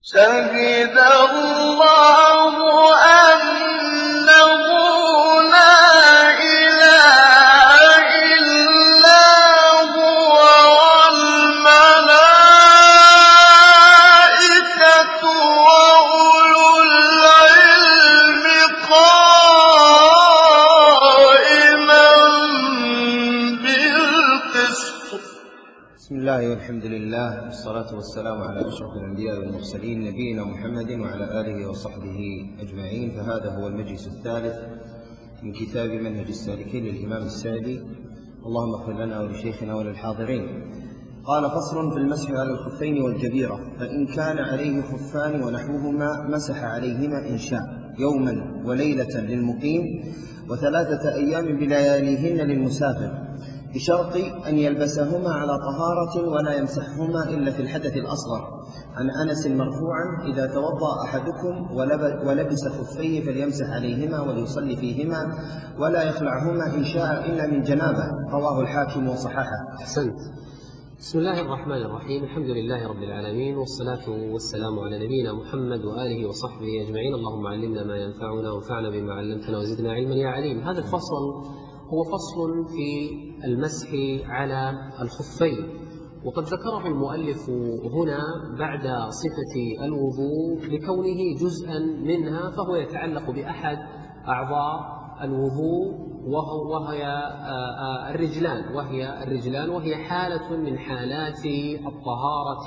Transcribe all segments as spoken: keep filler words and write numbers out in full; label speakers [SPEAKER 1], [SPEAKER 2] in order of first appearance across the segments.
[SPEAKER 1] شهد الله أنه لا إله إلا هو والملائكة وأولو العلم قائما بالقسط.
[SPEAKER 2] بسم الله والحمد لله والصلاة والسلام على أشرف الأنبياء والمرسلين نبينا محمد وعلى آله وصحبه أجمعين. فهذا هو المجلس الثالث من كتاب منهج السالكين للإمام السعدي، اللهم اغفر لنا ولشيخنا وللحاضرين. قال: فصل في المسح على الخفين والجبيرة. فإن كان عليه خفان ونحوهما مسح عليهما إن شاء يوما وليلة للمقيم وثلاثة أيام بلياليهن للمسافر، بشرط أن يلبسهما على طهارة ولا يمسحهما إلا في الحدث الأصغر. عن أنس مرفوعا: إذا توضأ أحدكم ولبس خفيه فليمسح عليهما وليصلي فيهما ولا يخلعهما إن شاء إلا من جنابه. رواه الحاكم وصححه.
[SPEAKER 3] أحسنت. بسم الله الرحمن الرحيم، الحمد لله رب العالمين، والصلاة والسلام على نبينا محمد وآله وصحبه أجمعين. اللهم علمنا ما ينفعنا وانفعنا بما علمتنا وزدنا علما يا عليم. هذا الفصل هو فصل في المسح على الخفين، وقد ذكره المؤلف هنا بعد صفة الوضوء لكونه جزءا منها، فهو يتعلق بأحد أعضاء الوضوء وهي الرجلان وهي الرجلان وهي حالة من حالات الطهارة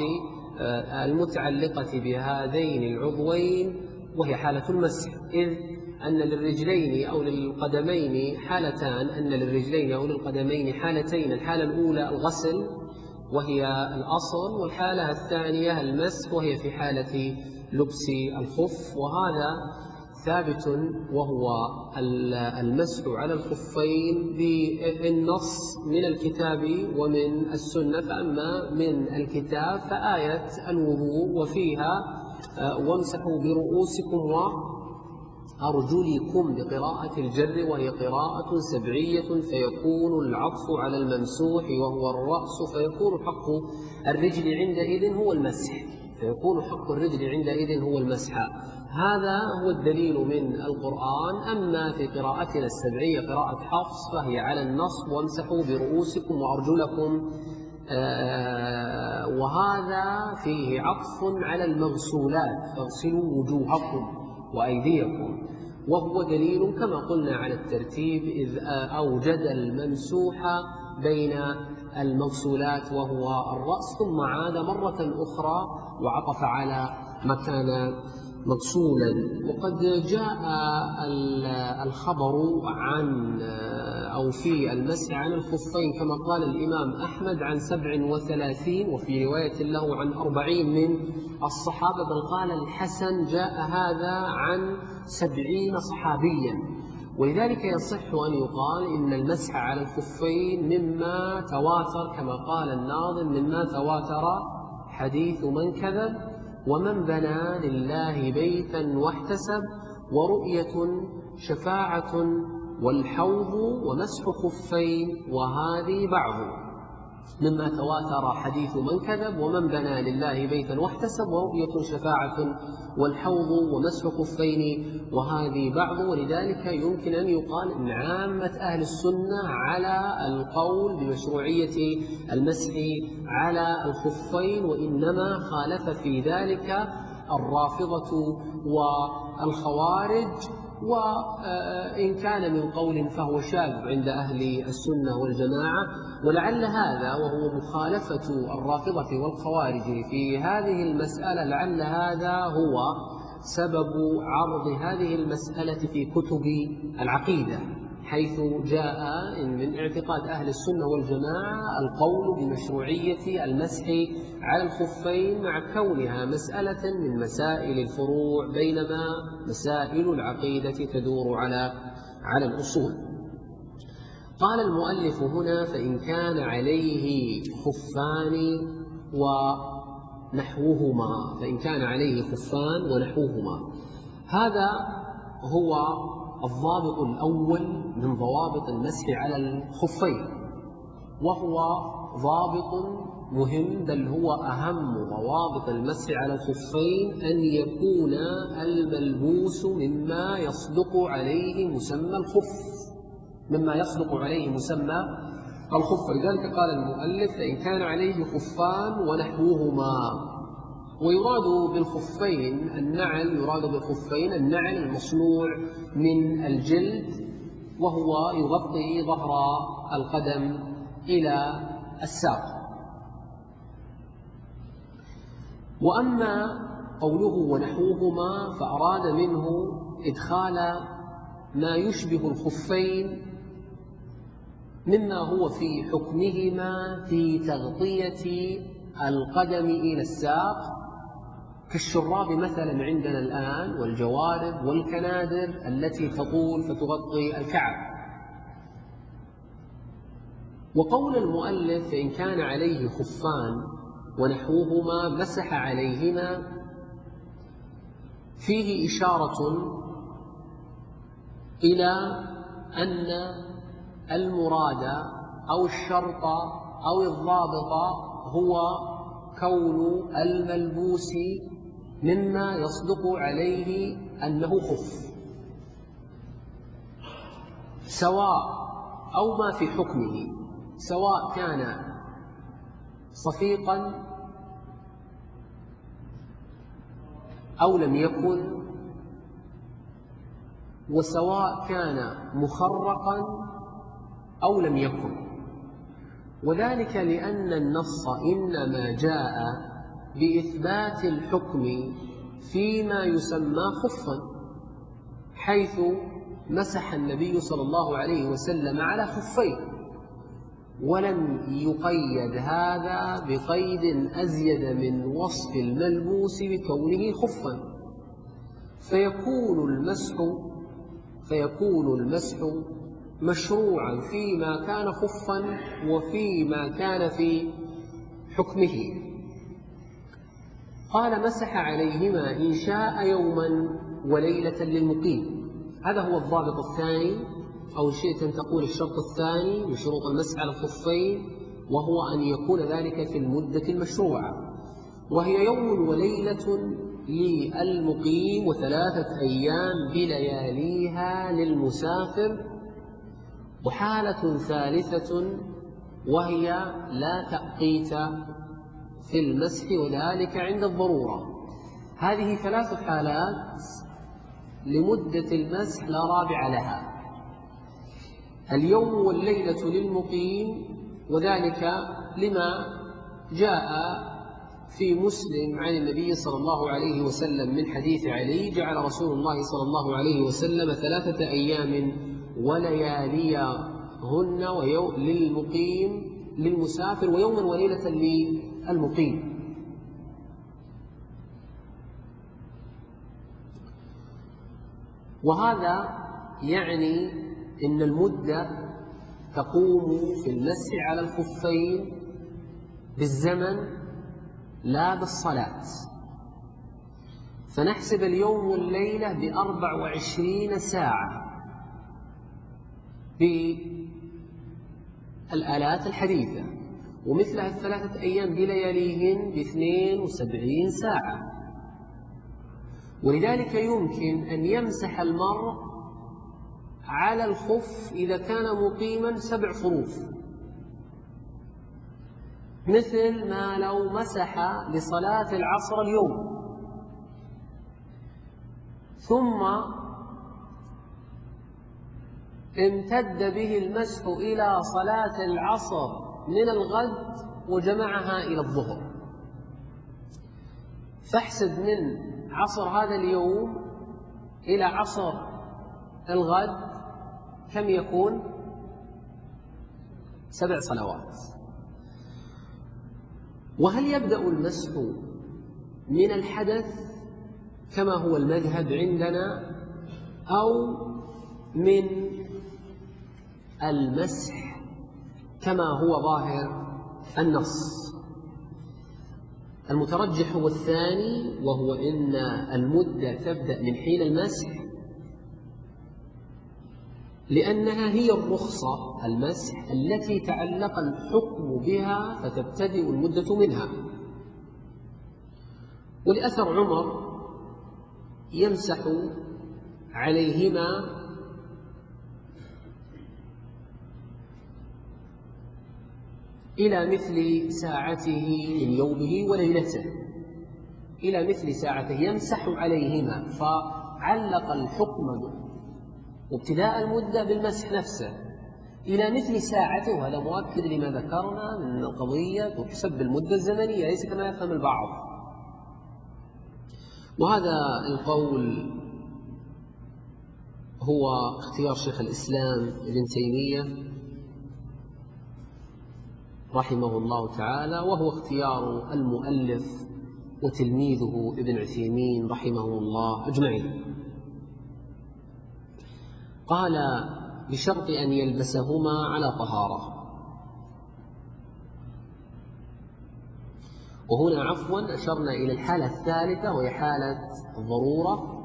[SPEAKER 3] المتعلقة بهذين العضوين، وهي حالة المسح. إذ أن للرجلين أو للقدمين حالتان أن للرجلين أو للقدمين حالتين: الحالة الأولى الغسل وهي الأصل، والحالة الثانية المسح وهي في حالة لبس الخف. وهذا ثابت وهو المسح على الخفين بالنص من الكتاب ومن السنة. فأما من الكتاب فآية الوضوء وفيها: وامسحوا برؤوسكم وأرجلكم بقراءة الجر، وهي قراءة سبعية، فيكون العطف على الممسوح وهو الرأس، فيكون حق الرجل عندئذ هو المسح فيكون حق الرجل عندئذ هو المسح. هذا هو الدليل من القرآن. أما في قراءتنا السبعية قراءة حفص فهي على النصب: وامسحوا برؤوسكم وأرجلكم، آه وهذا فيه عطف على المغسولات: فاغسلوا وجوهكم وأيديكم، وهو دليل كما قلنا على الترتيب، إذ أوجد الممسوح بين المغسولات وهو الرأس، ثم عاد مرة أخرى وعطف على مكان مغسولا. وقد جاء الخبر عن أو في المسح عن الخفين كما قال الإمام أحمد عن سبع وثلاثين، وفي رواية له عن أربعين من الصحابة، بل قال الحسن جاء هذا عن سبعين صحابيا. ولذلك يصح أن يقال إن المسح على الخفين مما تواتر، كما قال الناظم: مما تواتر حديث من كذب ومن بنى لله بيتا واحتسب، ورؤية شفاعة والحوض ومسح خفين وهذه بعض. مما تواتر حديث من كذب ومن بنى لله بيتا واحتسب، ورؤية شفاعة والحوض ومسح خفين وهذه بعض. ولذلك يمكن أن يقال إن عامة أهل السنة على القول بمشروعية المسح على الخفين، وإنما خالف في ذلك الرافضة والخوارج، وإن كان من قول فهو شاذ عند أهل السنة والجماعة. ولعل هذا وهو مخالفة الرافضة والخوارج في هذه المسألة، لعل هذا هو سبب عرض هذه المسألة في كتب العقيدة، حيث جاء من اعتقاد أهل السنة والجماعة القول بمشروعية المسح على الخفين، مع كونها مسألة من مسائل الفروع، بينما مسائل العقيدة تدور على على الأصول. قال المؤلف هنا: فإن كان عليه خفان ونحوهما فإن كان عليه خفان ونحوهما هذا هو الضابط الأول من ضوابط المسح على الخفين، وهو ضابط مهم، بل هو أهم ضوابط المسح على الخفين أن يكون الملبوس مما يصدق عليه مسمى الخف مما يصدق عليه مسمى الخف. لذلك قال المؤلف: فإن كان عليه خفان ونحوهما. ويراد بالخفين النعل يراد بالخفين النعل المصنوع من الجلد، وهو يغطي ظهر القدم إلى الساق. وأما قوله ونحوهما فأراد منه إدخال ما يشبه الخفين مما هو في حكمهما في تغطية القدم إلى الساق، كالشراب مثلا عندنا الآن، والجوارب والكنادر التي تطول فتغطي الكعب. وقول المؤلف: فإن كان عليه خفان ونحوهما مسح عليهما، فيه إشارة إلى أن المراد أو الشرط أو الضابط هو كون الملبوس مما يصدق عليه أنه خف، سواء أو ما في حكمه، سواء كان صفيقا أو لم يكن، وسواء كان مخرقا أو لم يكن. وذلك لأن النص إنما جاء بإثبات الحكم فيما يسمى خفا، حيث مسح النبي صلى الله عليه وسلم على خفين، ولم يقيد هذا بقيد أزيد من وصف الملبوس بكونه خفا، فيكون المسح فيكون المسح مشروعا فيما كان خفا وفيما كان في حكمه. قال: مسح عليهما إن شاء يوما وليلة للمقيم. هذا هو الضابط الثاني، أو شئت أن تقول الشرط الثاني من شروط المسح على الخفين، وهو أن يكون ذلك في المدة المشروعة، وهي يوم وليلة للمقيم وثلاثة أيام بلياليها للمسافر، وحالة ثالثة وهي لا تأقيت في المسح وذلك عند الضرورة. هذه ثلاث حالات لمدة المسح لا رابع لها: اليوم والليلة للمقيم، وذلك لما جاء في مسلم عن النبي صلى الله عليه وسلم من حديث علي: جعل رسول الله صلى الله عليه وسلم ثلاثة أيام ولياليهن للمقيم للمسافر ويوما وليلة للمقيم. وهذا يعني إن المدة تقوم في المسح على الخفين بالزمن لا بالصلاة، فنحسب اليوم والليلة بأربع وعشرين ساعة بالآلات الحديثة، ومثلها الثلاثة أيام بلياليهن باثنين وسبعين ساعة. ولذلك يمكن أن يمسح المرء على الخف إذا كان مقيما سبع خروف، مثل ما لو مسح لصلاة العصر اليوم ثم امتد به المسح إلى صلاة العصر من الغد وجمعها إلى الظهر، فاحسب من عصر هذا اليوم إلى عصر الغد كم يكون؟ سبع صلوات. وهل يبدأ المسح من الحدث كما هو المذهب عندنا، أو من المسح كما هو ظاهر النص؟ المترجح هو الثاني، وهو إن المدة تبدأ من حين المسح لأنها هي الرخصة المسح التي تعلق الحكم بها فتبتدئ المدة منها. ولأثر عمر يمسح عليهما إلى مثل ساعته من يومه وليلته، إلى مثل ساعته يمسح عليهما، فعلق الحكم وابتداء المدة بالمسح نفسه إلى مثل ساعته، وهذا مؤكد لما ذكرنا من القضية تحسب بالمدة الزمنية ليس كما يفهم البعض. وهذا القول هو اختيار شيخ الإسلام ابن تيمية رحمه الله تعالى، وهو اختيار المؤلف وتلميذه ابن عثيمين رحمه الله أجمعين. قال بشرط أن يلبسهما على طهارة. وهنا عفوا أشرنا إلى الحالة الثالثة وهي حالة الضرورة،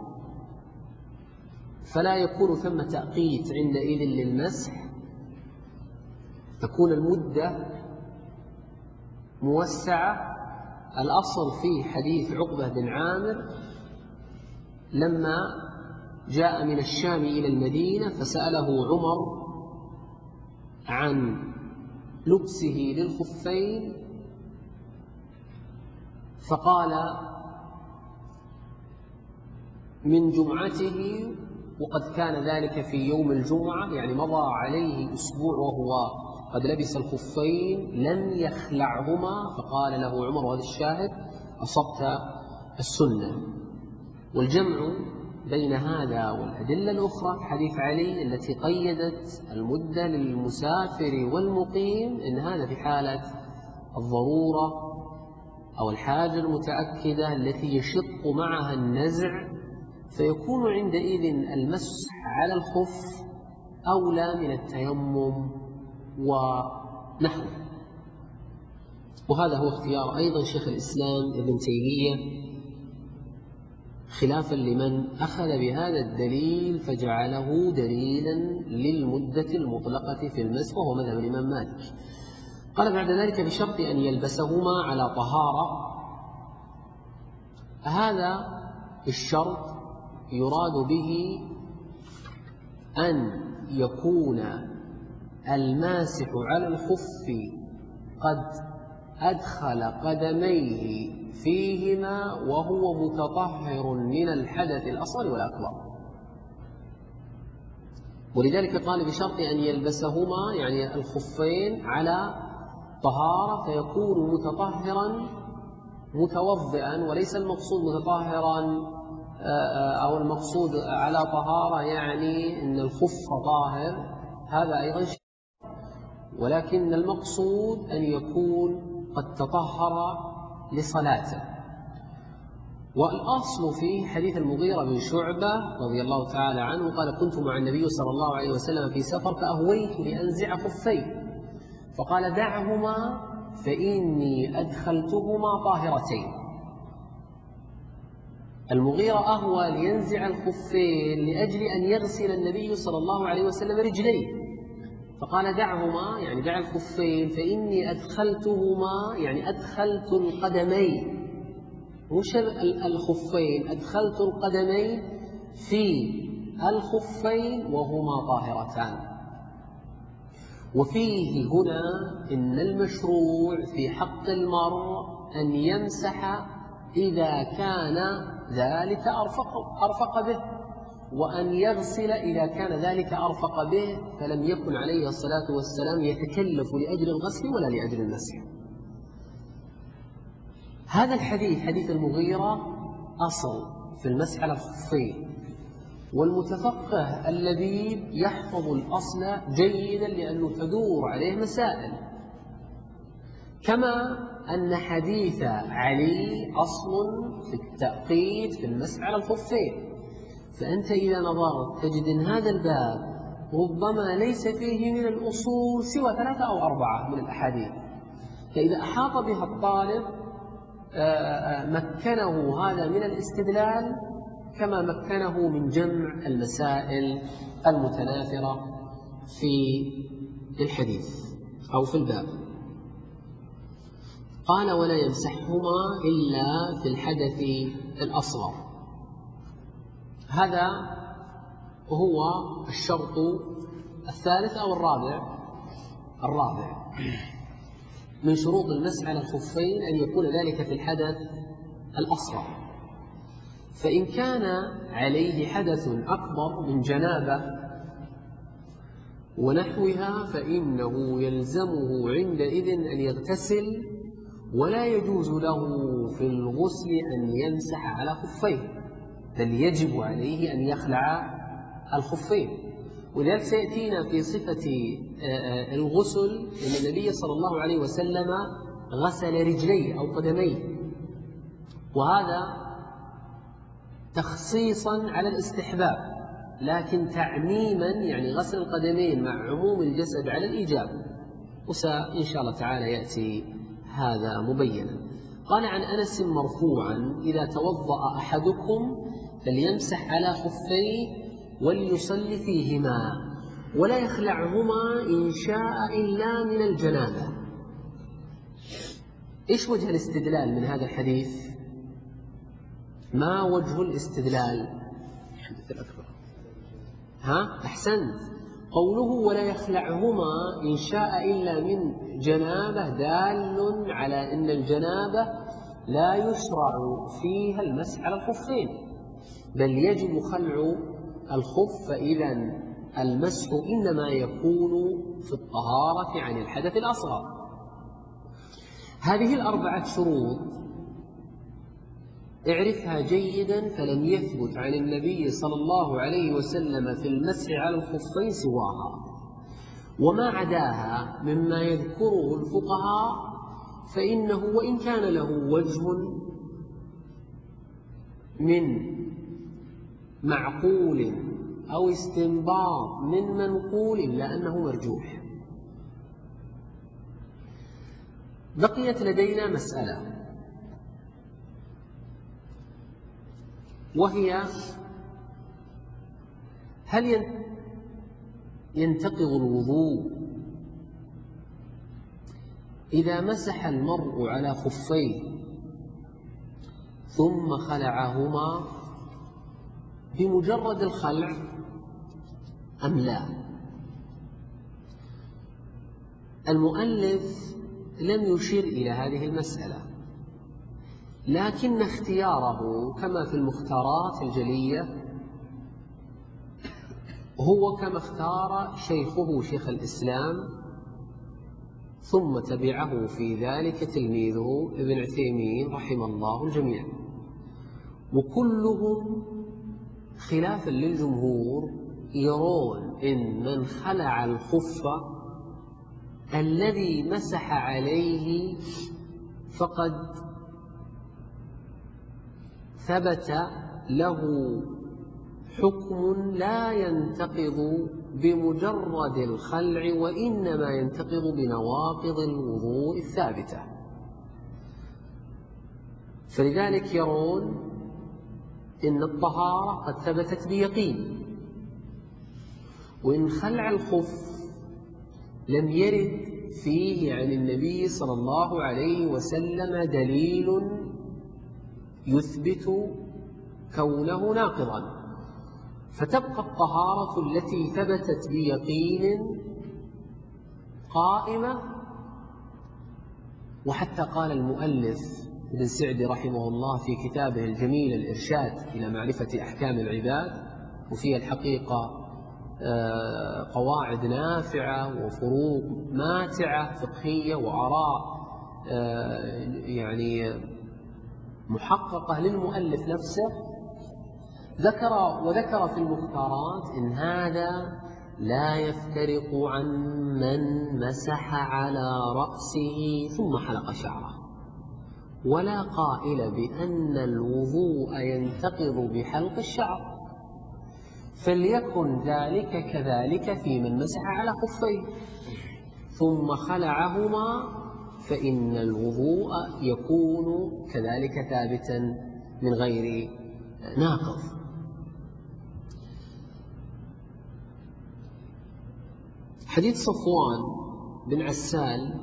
[SPEAKER 3] فلا يكون ثم تأقيت عندئذ للمسح، تكون المدة موسعة. الأصل في حديث عقبة بن عامر لما جاء من الشام إلى المدينة فسأله عمر عن لبسه للخفين، فقال من جمعته، وقد كان ذلك في يوم الجمعة، يعني مضى عليه أسبوع وهو قد لبس الخفين لم يخلعهما، فقال له عمر وهذا الشاهد أصبت السنة. والجمع بين هذا والأدلة الأخرى في حديث علي التي قيدت المدة للمسافر والمقيم إن هذا في حالة الضرورة أو الحاجة المتأكدة التي يشق معها النزع، فيكون عندئذ المسح على الخف أولى من التيمم ونحوه. وهذا هو اختيار أيضا شيخ الإسلام ابن تيمية، خلافا لمن أخذ بهذا الدليل فجعله دليلا للمدة المطلقة في المسح، وهو مذهب الإمام مالك. قال بعد ذلك بشرط أن يلبسهما على طهارة. هذا الشرط يراد به أن يكون الماسح على الخف قد أدخل قدميه فيهما وهو متطهر من الحدث الأصغر والأكبر. ولذلك قال بشرط أن يلبسهما يعني الخفين على طهارة، فيكون متطهرا متوضئا، وليس المقصود متطهرا أو المقصود على طهارة يعني أن الخف طاهر، هذا أيضا شيء، ولكن المقصود أن يكون قد تطهر لصلاته. والأصل في حديث المغيرة بن شعبة رضي الله تعالى عنه قال كنت مع النبي صلى الله عليه وسلم في سفر فأهويت لأنزع خفي فقال دعهما فإني أدخلتهما طاهرتين. المغيرة أهوى لينزع الخفين لأجل أن يغسل النبي صلى الله عليه وسلم رجليه، فقال دعهما يعني دع الخفين فإني أدخلتهما يعني أدخلت القدمين، مش الخفين، أدخلت القدمين في الخفين وهما طاهرتان. وفيه هنا إن المشروع في حق المرء أن يمسح إذا كان ذلك أرفق, أرفق به، وأن يغسل إذا كان ذلك أرفق به، فلم يكن عليه الصلاة والسلام يتكلف لأجل الغسل ولا لأجل المسح. هذا الحديث حديث المغيرة أصل في المسح على الخفين، والمتفقه اللبيب يحفظ الأصل جيدا لأنه تدور عليه مسائل، كما أن حديث علي أصل في التأقيد في المسح على الخفين. فأنت إذا نظرت تجد أن هذا الباب ربما ليس فيه من الأصول سوى ثلاثة أو أربعة من الأحاديث، فإذا أحاط بها الطالب مكنه هذا من الاستدلال كما مكنه من جمع المسائل المتناثرة في الحديث أو في الباب. قال ولا يمسحهما إلا في الحدث الأصغر. هذا هو الشرط الثالث أو الرابع الرابع من شروط المسح على الخفين أن يكون ذلك في الحدث الأصغر. فإن كان عليه حدث أكبر من جنابة ونحوها فإنه يلزمه عندئذ أن يغتسل، ولا يجوز له في الغسل أن يمسح على خفيه، بل يجب عليه أن يخلع الخفين. ولذلك سيأتينا في صفة الغسل أن النبي صلى الله عليه وسلم غسل رجليه أو قدميه، وهذا تخصيصا على الاستحباب، لكن تعميما يعني غسل القدمين مع عموم الجسد على الإيجاب، وسإن شاء الله تعالى يأتي هذا مبينا. قال عن أنس مرفوعا إذا توضأ أحدكم فليمسح على خفيه وليصلي فيهما ولا يخلعهما إن شاء إلا من الجنابة. إيش وجه الاستدلال من هذا الحديث؟ ما وجه الاستدلال؟ ها أحسنت، قوله ولا يخلعهما إن شاء إلا من جنابة دال على أن الجنابة لا يشرع فيها المسح على الخفين، بل يجب خلع الخف، فإذا المسح إنما يكون في الطهارة عن الحدث الأصغر. هذه الأربعة شروط اعرفها جيدا، فلم يثبت عن النبي صلى الله عليه وسلم في المسح على الخفين سواها، وما عداها مما يذكره الفقهاء فإنه وإن كان له وجه من معقول أو استنباط من منقول إلا أنه مرجوح. بقيت لدينا مسألة، وهي هل ينتقض الوضوء إذا مسح المرء على خفيه ثم خلعهما بمجرد الخلع أم لا؟ المؤلف لم يشير إلى هذه المسألة، لكن اختياره كما في المختارات الجلية هو كما اختار شيخه شيخ الإسلام، ثم تبعه في ذلك تلميذه ابن عثيمين رحمه الله الجميع، وكلهم خلافا للجمهور يرون إن من خلع الخف الذي مسح عليه فقد ثبت له حكم لا ينتقض بمجرد الخلع، وإنما ينتقض بنواقض الوضوء الثابتة. فلذلك يرون إن الطهارة قد ثبتت بيقين، وإن خلع الخف لم يرد فيه عن النبي صلى الله عليه وسلم دليل يثبت كونه ناقضا، فتبقى الطهارة التي ثبتت بيقين قائمة. وحتى قال المؤلف ابن سعدي رحمه الله في كتابه الجميل الإرشاد إلى معرفة أحكام العباد، وفيها الحقيقة قواعد نافعة وفروق ماتعة فقهية وآراء يعني محققة للمؤلف نفسه، ذكر وذكر في المختارات إن هذا لا يفترق عن من مسح على رأسه ثم حلق شعره، ولا قائل بأن الوضوء ينتقض بحلق الشعر، فليكن ذلك كذلك في من مسح على خفيه ثم خلعهما، فإن الوضوء يكون كذلك ثابتا من غير ناقض. حديث صفوان بن عسال،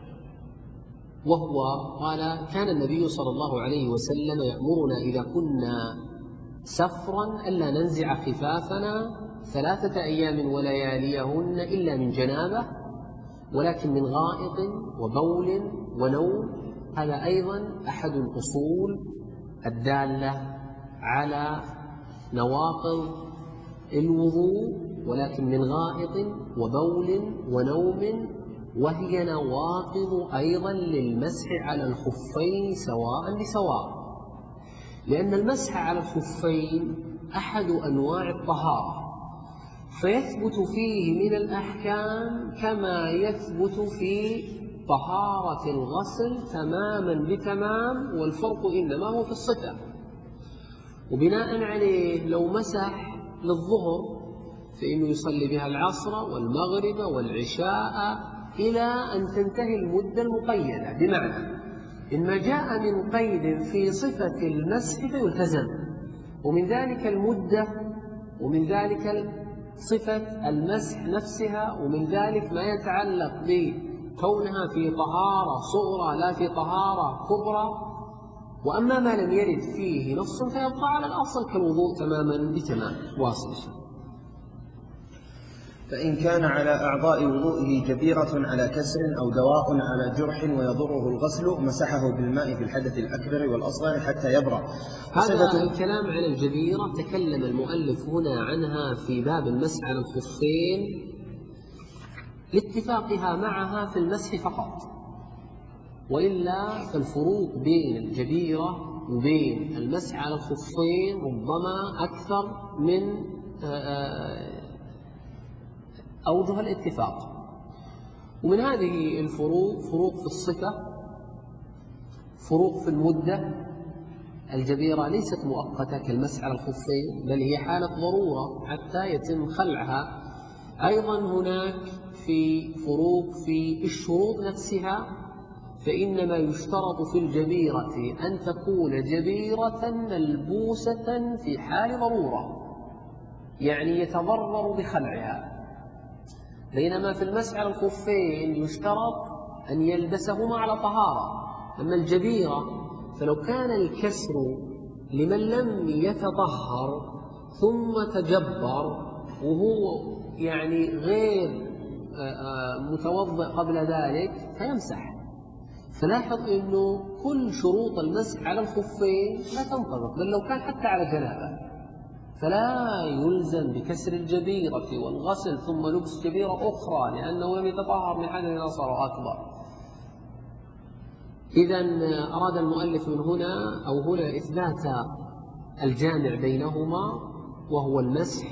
[SPEAKER 3] وهو قال: كان النبي صلى الله عليه وسلم يأمرنا إذا كنا سفرا ألا ننزع خفافنا ثلاثة أيام ولياليهن إلا من جنابة، ولكن من غائط وبول ونوم. هذا أيضا أحد الأصول الدالة على نواقض الوضوء، ولكن من غائط وبول ونوم، وهي نواقض أيضا للمسح على الخفين سواء بسواء، لأن المسح على الخفين أحد أنواع الطهارة، فيثبت فيه من الأحكام كما يثبت في طهارة الغسل تماما بتمام، والفرق إنما هو في الصفة. وبناء عليه لو مسح للظهر فإنه يصلي بها العصر والمغرب والعشاء إلى أن تنتهي المدة المقيدة، بمعنى إن ما جاء من قيد في صفة المسح فيلتزم، ومن ذلك المدة، ومن ذلك صفة المسح نفسها، ومن ذلك ما يتعلق بكونها في طهارة صغرى لا في طهارة كبرى. وأما ما لم يرد فيه نص فيبقى على الأصل كالوضوء تماما بتمام. واصل.
[SPEAKER 2] فإن كان على أعضاء وضوئه جبيرة على كسر أو دواء على جرح ويضره الغسل مسحه بالماء في الحدث الأكبر والأصغر حتى يبرأ.
[SPEAKER 3] هذا الكلام على الجبيرة تكلم المؤلف هنا عنها في باب المسح على الخفين لاتفاقها معها في المسح فقط، وإلا فالفروق بين الجبيرة وبين المسح على الخفين ربما أكثر من أوجه الاتفاق. ومن هذه الفروق فروق في الصفة، فروق في المدة. الجبيرة ليست مؤقتة كالمسح على الخفين، بل هي حالة ضرورة حتى يتم خلعها. أيضا هناك في فروق في الشروط نفسها، فإنما يشترط في الجبيرة أن تكون جبيرة ملبوسة في حال ضرورة، يعني يتضرر بخلعها، بينما في المسح على الخفين يشترط أن يلبسهما على طهارة. أما الجبيرة فلو كان الكسر لمن لم يتطهر ثم تجبر وهو يعني غير متوضئ قبل ذلك فيمسح. فلاحظ أنه كل شروط المسح على الخفين لا تنطبق، بل لو كان حتى على جنابه فلا يلزم بكسر الجبيرة والغسل ثم لبس جبيرة أخرى، لأنه لم يتطهر من حدث أصغر أكبر. إذن أراد المؤلف من هنا أو هنا إثبات الجامع بينهما وهو المسح،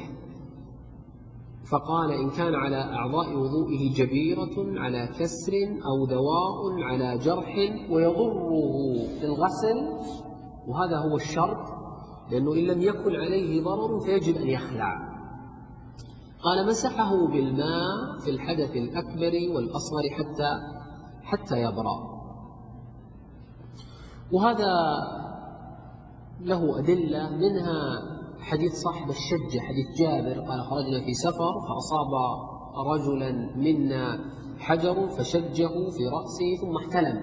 [SPEAKER 3] فقال: إن كان على أعضاء وضوئه جبيرة على كسر أو دواء على جرح ويضره في الغسل، وهذا هو الشرط، لأنه إن لم يكن عليه ضرر فيجب أن يخلع. قال: مسحه بالماء في الحدث الأكبر والأصغر حتى حتى يبرأ. وهذا له أدلة، منها حديث صاحب الشجة، حديث جابر قال: خرجنا في سفر فأصاب رجلا منا حجر فشجه في رأسه ثم احتلم.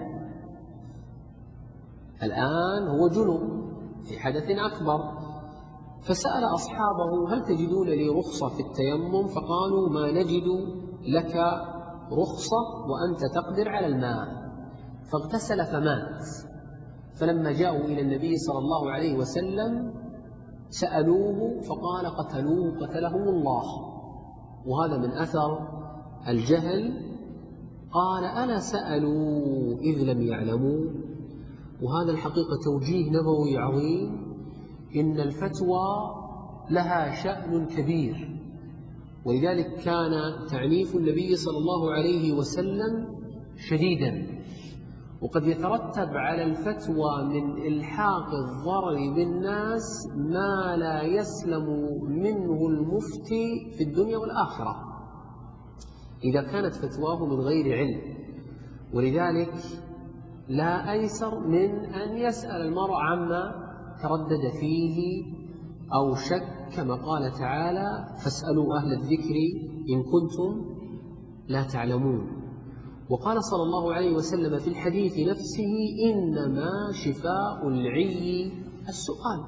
[SPEAKER 3] الآن هو جنب في حدث أكبر، فسأل أصحابه: هل تجدون لي رخصة في التيمم؟ فقالوا: ما نجد لك رخصة وأنت تقدر على الماء. فاغتسل فمات. فلما جاءوا إلى النبي صلى الله عليه وسلم سألوه فقال: قتلوه قتلهم الله. وهذا من أثر الجهل. قال: ألا سألوا إذ لم يعلموا؟ وهذا الحقيقة توجيه نبوي عظيم. إن الفتوى لها شأن كبير، ولذلك كان تعنيف النبي صلى الله عليه وسلم شديدا، وقد يترتب على الفتوى من إلحاق الضرر بالناس ما لا يسلم منه المفتي في الدنيا والآخرة إذا كانت فتواه من غير علم. ولذلك لا أيسر من أن يسأل المرء عما تردد فيه أو شك، كما قال تعالى: فاسألوا أهل الذكر إن كنتم لا تعلمون. وقال صلى الله عليه وسلم في الحديث نفسه: إنما شفاء العي السؤال.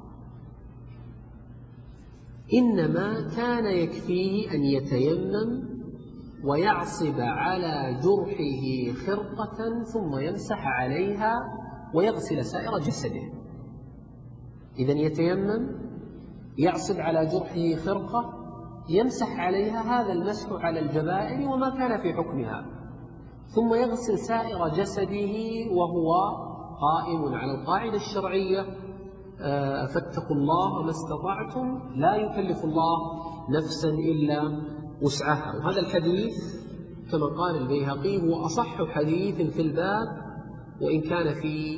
[SPEAKER 3] إنما كان يكفيه أن يتيمم ويعصب على جرحه خرقة ثم يمسح عليها ويغسل سائر جسده. إذن يتيمم، يعصب على جرحه خرقة، يمسح عليها، هذا المسح على الجبائر وما كان في حكمها، ثم يغسل سائر جسده وهو قائم على القاعدة الشرعية: فاتقوا الله ما استطعتم، لا يكلف الله نفسا إلا وسعها. وهذا الحديث كما قال البيهقي هو أصح حديث في الباب، وإن كان في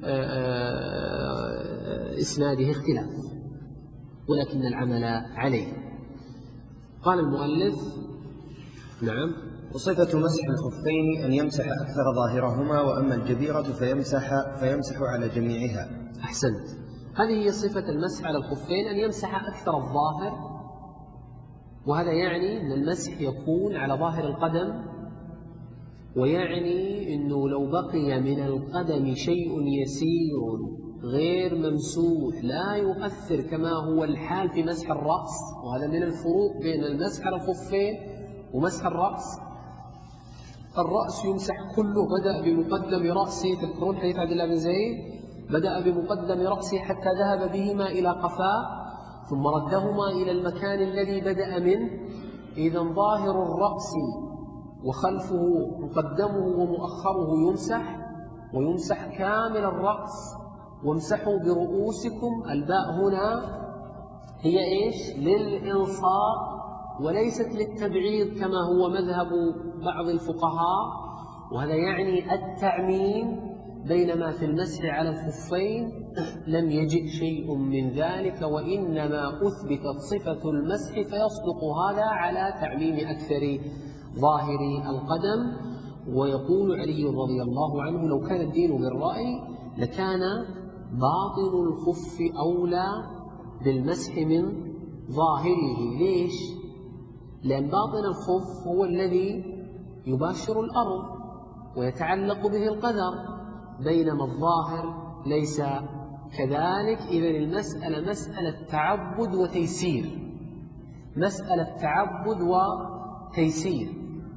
[SPEAKER 3] إسناده اختلاف، ولكن العمل عليه. قال المؤلف: نعم.
[SPEAKER 2] وصفة مسح الخفين أن يمسح أكثر ظاهرهما، وأما الجبيرة فيمسح, فيمسح على جميعها.
[SPEAKER 3] أحسنت. هذه هي صفة المسح على الخفين، أن يمسح أكثر الظاهر، وهذا يعني أن المسح يكون على ظاهر القدم، ويعني أنه لو بقي من القدم شيء يسير غير ممسوح لا يؤثر كما هو الحال في مسح الرأس. وهذا من الفروق بين المسح على الخفين ومسح الرأس. الرأس يمسح كله، بدأ بمقدم رأسه، تذكرون حديث عبد الله بن زيد: بدأ بمقدم رأسه حتى ذهب بهما إلى قفاه ثم ردهما إلى المكان الذي بدأ منه. إذن ظاهر الرأس وخلفه مقدمه ومؤخره يمسح، ويمسح كامل الرأس. وامسحوا برؤوسكم، الباء هنا هي إيش؟ للإنصاف وليست للتبعيض كما هو مذهب بعض الفقهاء، وهذا يعني التعميم. بينما في المسح على الخفين لم يجئ شيء من ذلك، وإنما أثبتت صفة المسح، فيصدق هذا على تعميم أكثر ظاهر القدم. ويقول علي رضي الله عنه: لو كان الدين بالرأي لكان باطن الخف أولى بالمسح من ظاهره. ليش؟ لأن باطن الخف هو الذي يباشر الأرض ويتعلق به القدر، بينما الظاهر ليس كذلك. إذن المسألة مسألة تعبد وتيسير، مسألة تعبد وتيسير.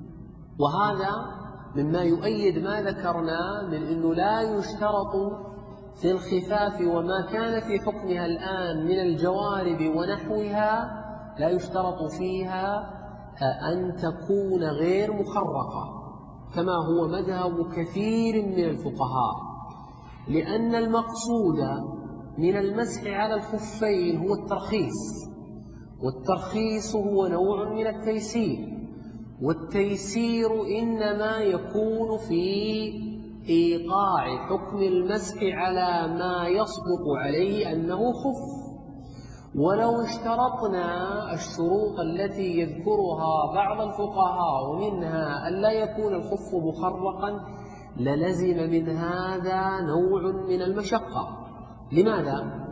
[SPEAKER 3] وهذا مما يؤيد ما ذكرنا من أنه لا يشترط في الخفاف وما كان في حكمها الآن من الجوارب ونحوها، لا يشترط فيها أن تكون غير مخرقة كما هو مذهب كثير من الفقهاء، لأن المقصود من المسح على الخفين هو الترخيص، والترخيص هو نوع من التيسير، والتيسير إنما يكون في إيقاع حكم المسح على ما يصدق عليه أنه خف. ولو اشترطنا الشروط التي يذكرها بعض الفقهاء ومنها أن لا يكون الخف مخرقا للزم من هذا نوع من المشقة. لماذا؟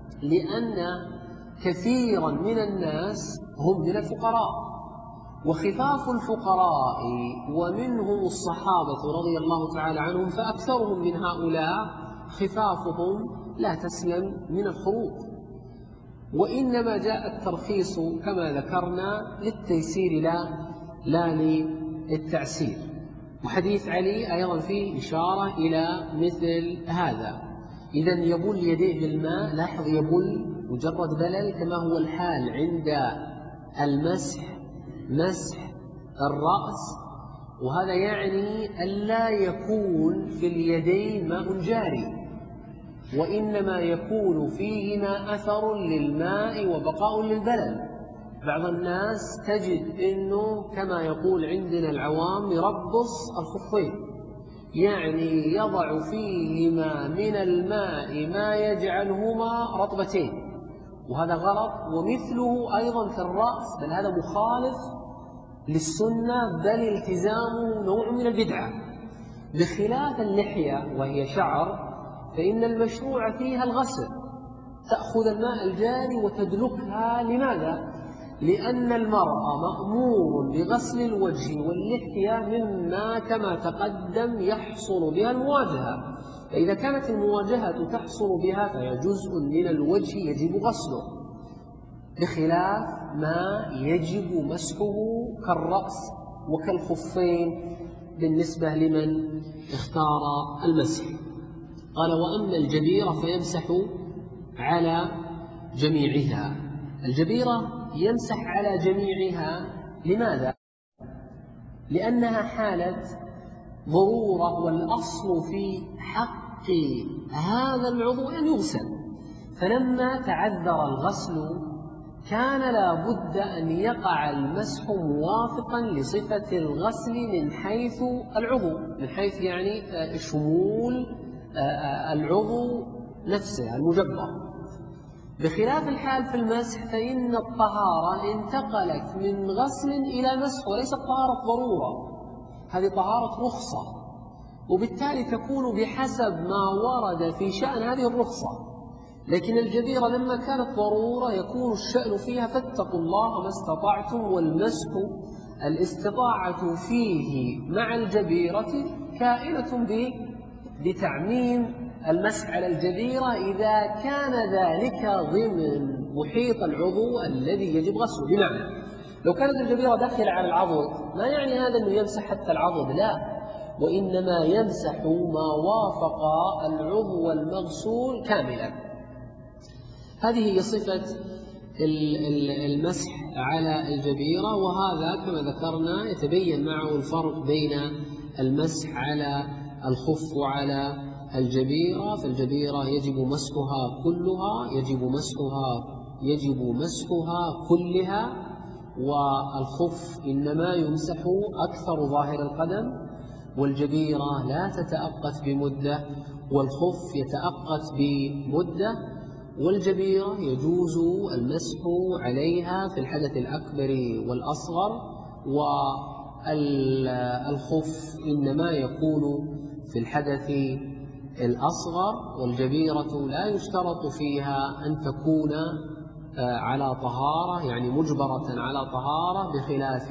[SPEAKER 3] لأن كثيرا من الناس هم من الفقراء، وخفاف الفقراء ومنهم الصحابة رضي الله تعالى عنهم فأكثرهم من هؤلاء خفافهم لا تسلم من الخروق، وإنما جاء الترخيص كما ذكرنا للتيسير لا لا للتعسير. وحديث علي أيضا فيه إشارة إلى مثل هذا. إذن يبل يديه بالماء، لاحظ يبل مجرد بلل كما هو الحال عند المسح مسح الرأس، وهذا يعني ألا يكون في اليدين ماء جاري، وإنما يكون فيهما أثر للماء وبقاء للبلل. بعض الناس تجد أنه كما يقول عندنا العوام يربص الخفين، يعني يضع فيهما من الماء ما يجعلهما رطبتين، وهذا غلط. ومثله أيضا في الرأس، بل هذا مخالف للسنة، بل التزامه نوع من البدعة. بخلاف اللحية وهي شعر فإن المشروع فيها الغسل، تأخذ الماء الجاري وتدلكها. لماذا؟ لأن المرأة مأمور بغسل الوجه واللحية مما كما تقدم يحصل بها المواجهة، فإذا كانت المواجهة تحصل بها فهي جزء من الوجه يجب غسله، بخلاف ما يجب مسحه كالرأس وكالخفين بالنسبة لمن اختار المسح. قال: وأما الجبيرة فيمسح على جميعها. الجبيرة يمسح على جميعها. لماذا؟ لأنها حالة ضرورة، والأصل في حق هذا العضو أن يغسل، فلما تعذر الغسل كان لا بد أن يقع المسح موافقا لصفة الغسل من حيث العضو، من حيث يعني شمول العضو نفسه المجبر، بخلاف الحال في المسح فإن الطهارة انتقلت من غسل إلى مسح، وليست طهارة ضرورة، هذه طهارة رخصة، وبالتالي تكون بحسب ما ورد في شأن هذه الرخصة. لكن الجبيرة لما كانت ضرورة يكون الشأن فيها فاتقوا الله ما استطعتم، والمسح الاستطاعة فيه مع الجبيرة كائنة بتعميم المسح على الجبيرة إذا كان ذلك ضمن محيط العضو الذي يجب غسله. بمعنى لو كانت الجبيرة داخل على العضد ما يعني هذا أنه يمسح حتى العضد، لا، وإنما يمسح ما وافق العضو المغسول كاملا. هذه هي صفة المسح على الجبيرة، وهذا كما ذكرنا يتبين معه الفرق بين المسح على الخف وعلى الجبيرة. فالجبيرة يجب مسحها كلها، يجب مسحها يجب مسحها كلها، والخف إنما يمسح أكثر ظاهر القدم، والجبيرة لا تتأقت بمدة والخف يتأقت بمدة. والجبيرة يجوز المسح عليها في الحدث الأكبر والأصغر، والخف إنما يكون في الحدث الأصغر. والجبيرة لا يشترط فيها أن تكون على طهارة، يعني مجبرة على طهارة، بخلاف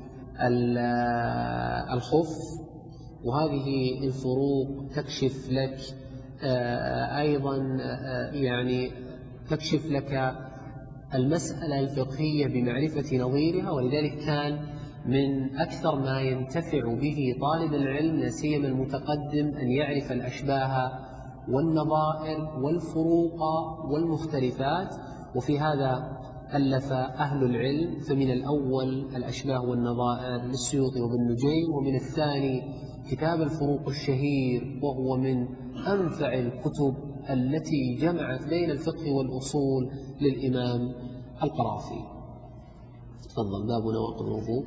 [SPEAKER 3] الخف. وهذه الفروق تكشف لك أيضا يعني تكشف لك المسألة الفقهية بمعرفة نظيرها، ولذلك كان من أكثر ما ينتفع به طالب العلم لا سيما المتقدم أن يعرف الأشباه والنظائر والفروق والمختلفات، وفي هذا ألف أهل العلم، فمن الأول الأشباه والنظائر للسيوطي وابن نجيم، ومن الثاني كتاب الفروق الشهير وهو من أنفع الكتب التي جمعت بين الفقه والأصول للإمام القرافي. تفضل، باب نواقض الوضوء.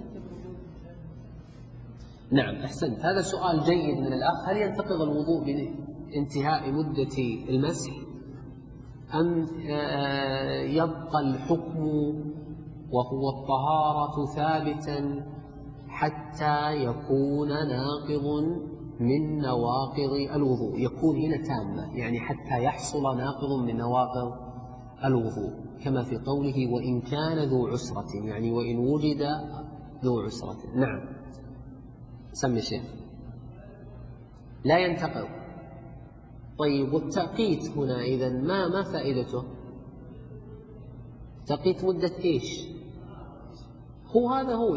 [SPEAKER 3] نعم أحسنت، هذا سؤال جيد من الأخ: هل ينتقض الوضوء بانتهاء مدة المسح أم يبقى الحكم وهو الطهارة ثابتا حتى يكون ناقض من نواقض الوضوء؟ يكون هنا تامة، يعني حتى يحصل ناقض من نواقض الوضوء، كما في قوله: وإن كان ذو عسرة، يعني وإن وجد ذو عسرة. نعم سمي شيء. لا ينتقض. طيب، والتأقيت هنا إذن ما ما فائدته؟ تأقيت مدة إيش؟ هو هذا هو.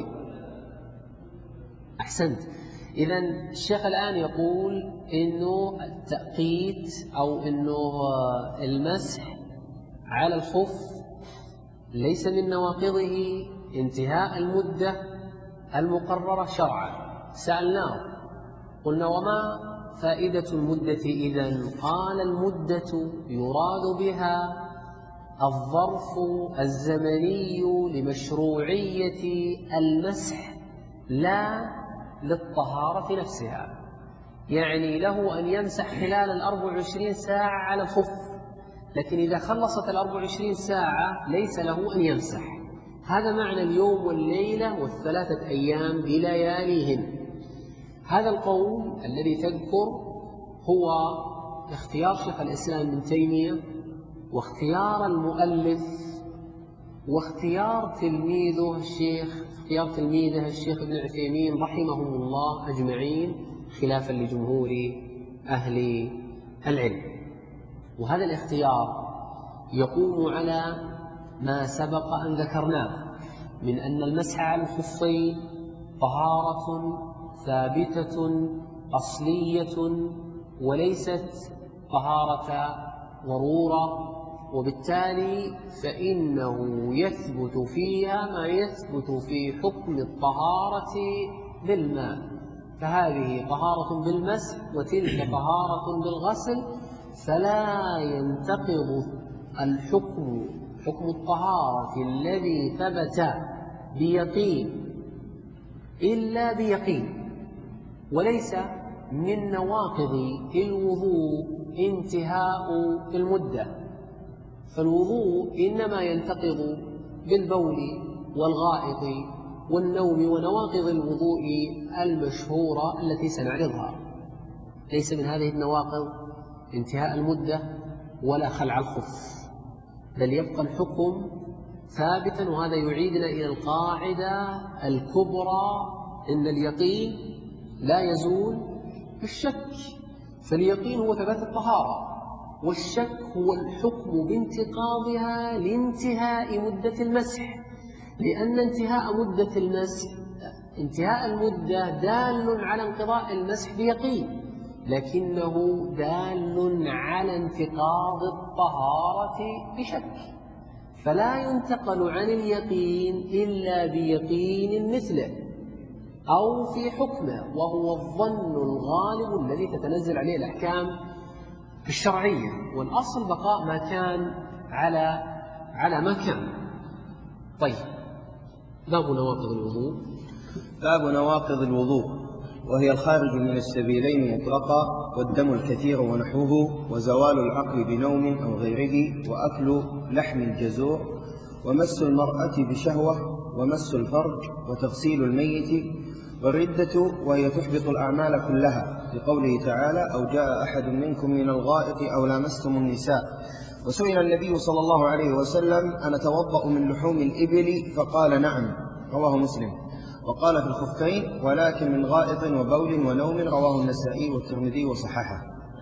[SPEAKER 3] أحسنت. إذن الشيخ الآن يقول إنه التأقيت أو إنه المسح على الخف ليس من نواقضه انتهاء المدة المقررة شرعا. سألناه قلنا: وما فائدة المدة إذن؟ قال: المدة يراد بها الظرف الزمني لمشروعية المسح لا للطهارة نفسها، يعني له أن يمسح خلال الأربع وعشرين ساعة على الخف، لكن إذا خلصت الأربع وعشرين ساعة ليس له أن يمسح. هذا معنى اليوم والليلة والثلاثة أيام بلياليهن. هذا القول الذي تذكر هو اختيار شيخ الإسلام ابن تيمية واختيار المؤلف واختيار تلميذه الشيخ اختيار تلميذه الشيخ ابن عثيمين رحمهم الله أجمعين خلافا لجمهور أهل العلم. وهذا الاختيار يقوم على ما سبق أن ذكرناه من أن المسح على الخفين طهارة ثابتة أصلية وليست طهارة ضرورة، وبالتالي فإنه يثبت فيها ما يثبت في حكم الطهارة بالماء، فهذه طهارة بالمسح وتلك طهارة بالغسل، فلا ينتقض الحكم حكم الطهارة الذي ثبت بيقين إلا بيقين. وليس من نواقض الوضوء انتهاء المدة، فالوضوء إنما ينتقض بالبول والغائط والنوم ونواقض الوضوء المشهورة التي سنعرضها. ليس من هذه النواقض انتهاء المدة ولا خلع الخف، بل يبقى الحكم ثابتا. وهذا يعيدنا إلى القاعدة الكبرى إن اليقين لا يزول بالشك، فاليقين هو ثبات الطهارة، والشك هو الحكم بانتقاضها لانتهاء مدة المسح، لأن انتهاء مدة المسح انتهاء المدة دال على انقضاء المسح بيقين، لكنه دال على انتقاض الطهارة بشك، فلا ينتقل عن اليقين إلا بيقين مثله أو في حكمه، وهو الظن الغالب الذي تتنزل عليه الأحكام الشرعية، والأصل بقاء ما كان على على ما كان. طيب، باب نواقض الوضوء.
[SPEAKER 2] باب نواقض الوضوء، وهي الخارج من السبيلين مطلقا، والدم الكثير ونحوه، وزوال العقل بنوم أو غيره، وأكل لحم الجزور، ومس المرأة بشهوة، ومس الفرج، وتغسيل الميت، والردة وهي تحبط الأعمال كلها، لقوله تعالى: أو جاء أحد منكم من الغائط أو لامستم النساء. وسئل النبي صلى الله عليه وسلم: أنا أتوضأ من لحوم الإبل؟ فقال: نعم، رواه مسلم. وقال في الخفين: ولكن من غائط وبول ونوم، رواه النسائي والترمذي وصححه.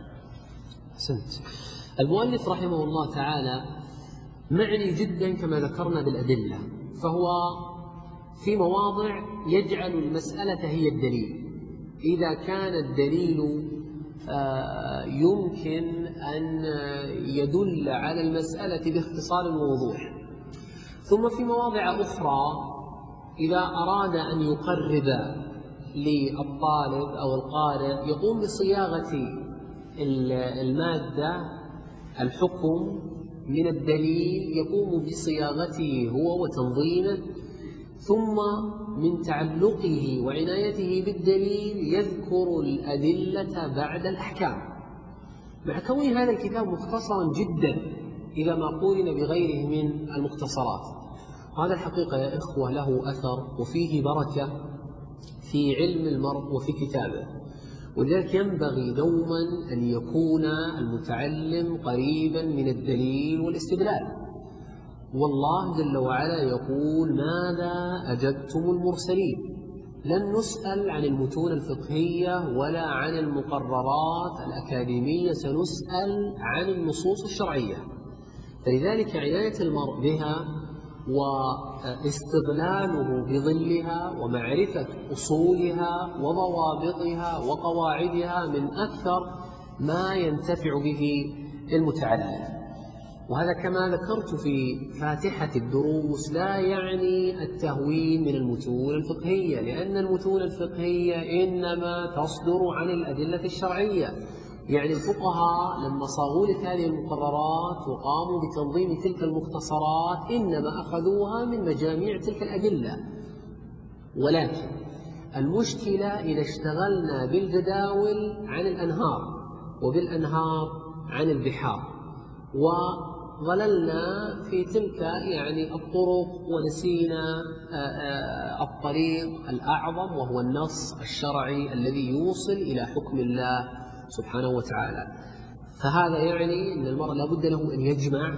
[SPEAKER 3] أحسنت. المؤلف رحمه الله تعالى معني جدا كما ذكرنا بالأدلة، فهو في مواضع يجعل المسألة هي الدليل إذا كان الدليل يمكن أن يدل على المسألة باختصار ووضوح، ثم في مواضع أخرى إذا أراد أن يقرب للطالب أو القارئ يقوم بصياغة المادة الحكم من الدليل، يقوم بصياغته هو وتنظيمه، ثم من تعلقه وعنايته بالدليل يذكر الأدلة بعد الأحكام، مع كون هذا الكتاب مختصرا جدا إذا ما قورن بغيره من المختصرات. هذا الحقيقة يا إخوة له أثر وفيه بركة في علم المرء وفي كتابه، ولذلك ينبغي دوما أن يكون المتعلم قريبا من الدليل والاستدلال. والله جل وعلا يقول: ماذا أجبتم المرسلين؟ لن نسأل عن المتون الفقهية ولا عن المقررات الأكاديمية، سنسأل عن النصوص الشرعية. فلذلك عناية المرء بها واستغلاله بظلها ومعرفة أصولها وضوابطها وقواعدها من أكثر ما ينتفع به المتعلم. وهذا كما ذكرت في فاتحة الدروس لا يعني التهوين من المتون الفقهية، لأن المتون الفقهية إنما تصدر عن الأدلة الشرعية. يعني الفقهاء لما صاغوا لك هذه المقررات وقاموا بتنظيم تلك المختصرات إنما أخذوها من مجاميع تلك الأدلة، ولكن المشكلة إذا اشتغلنا بالجداول عن الأنهار وبالأنهار عن البحار، وظللنا في تلك يعني الطرق ونسينا الطريق الأعظم وهو النص الشرعي الذي يوصل إلى حكم الله سبحانه وتعالى. فهذا يعني أن المرء لابد له أن يجمع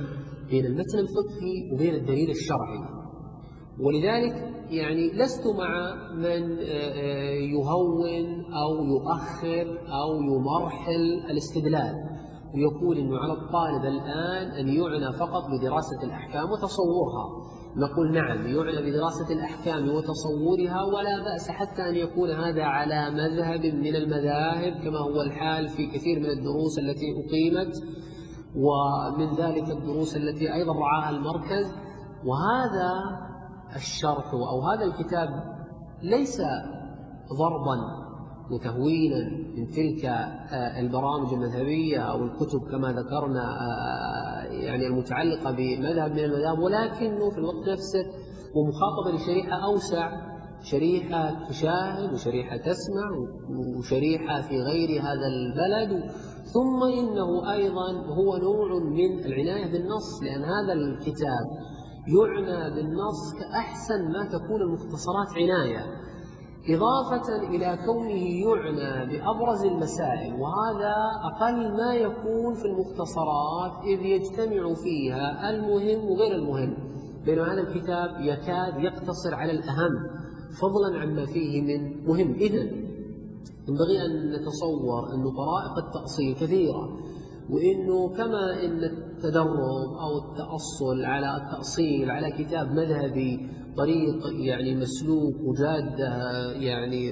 [SPEAKER 3] بين المتن الفقهي وبين الدليل الشرعي. ولذلك يعني لست مع من يهون أو يؤخر أو يمرحل الاستدلال ويقول إنه على الطالب الآن أن يعنى فقط بدراسة الأحكام وتصورها. نقول نعم، يعنى بدراسة الأحكام وتصورها، ولا بأس حتى أن يكون هذا على مذهب من المذاهب كما هو الحال في كثير من الدروس التي أقيمت، ومن ذلك الدروس التي أيضا رعاها المركز. وهذا الشرح أو هذا الكتاب ليس ضربا وتهوينا من تلك البرامج المذهبية أو الكتب كما ذكرنا يعني المتعلقة بمذهب من المذاهب، ولكنه في الوقت نفسه ومخاطبة لشريحة أوسع، شريحة تشاهد وشريحة تسمع وشريحة في غير هذا البلد. ثم إنه أيضا هو نوع من العناية بالنص، لأن هذا الكتاب يعنى بالنص كأحسن ما تكون المختصرات عناية، إضافة إلى كونه يعنى بأبرز المسائل، وهذا أقل ما يكون في المختصرات إذ يجتمع فيها المهم وغير المهم، بينما هذا الكتاب يكاد يقتصر على الأهم فضلا عما فيه من مهم. إذن ينبغي أن نتصور أن طرائق التأصيل كثيرة، وإنه كما إن التدرب أو التأصل على التأصيل على كتاب مذهبي طريق يعني مسلوك وجادة يعني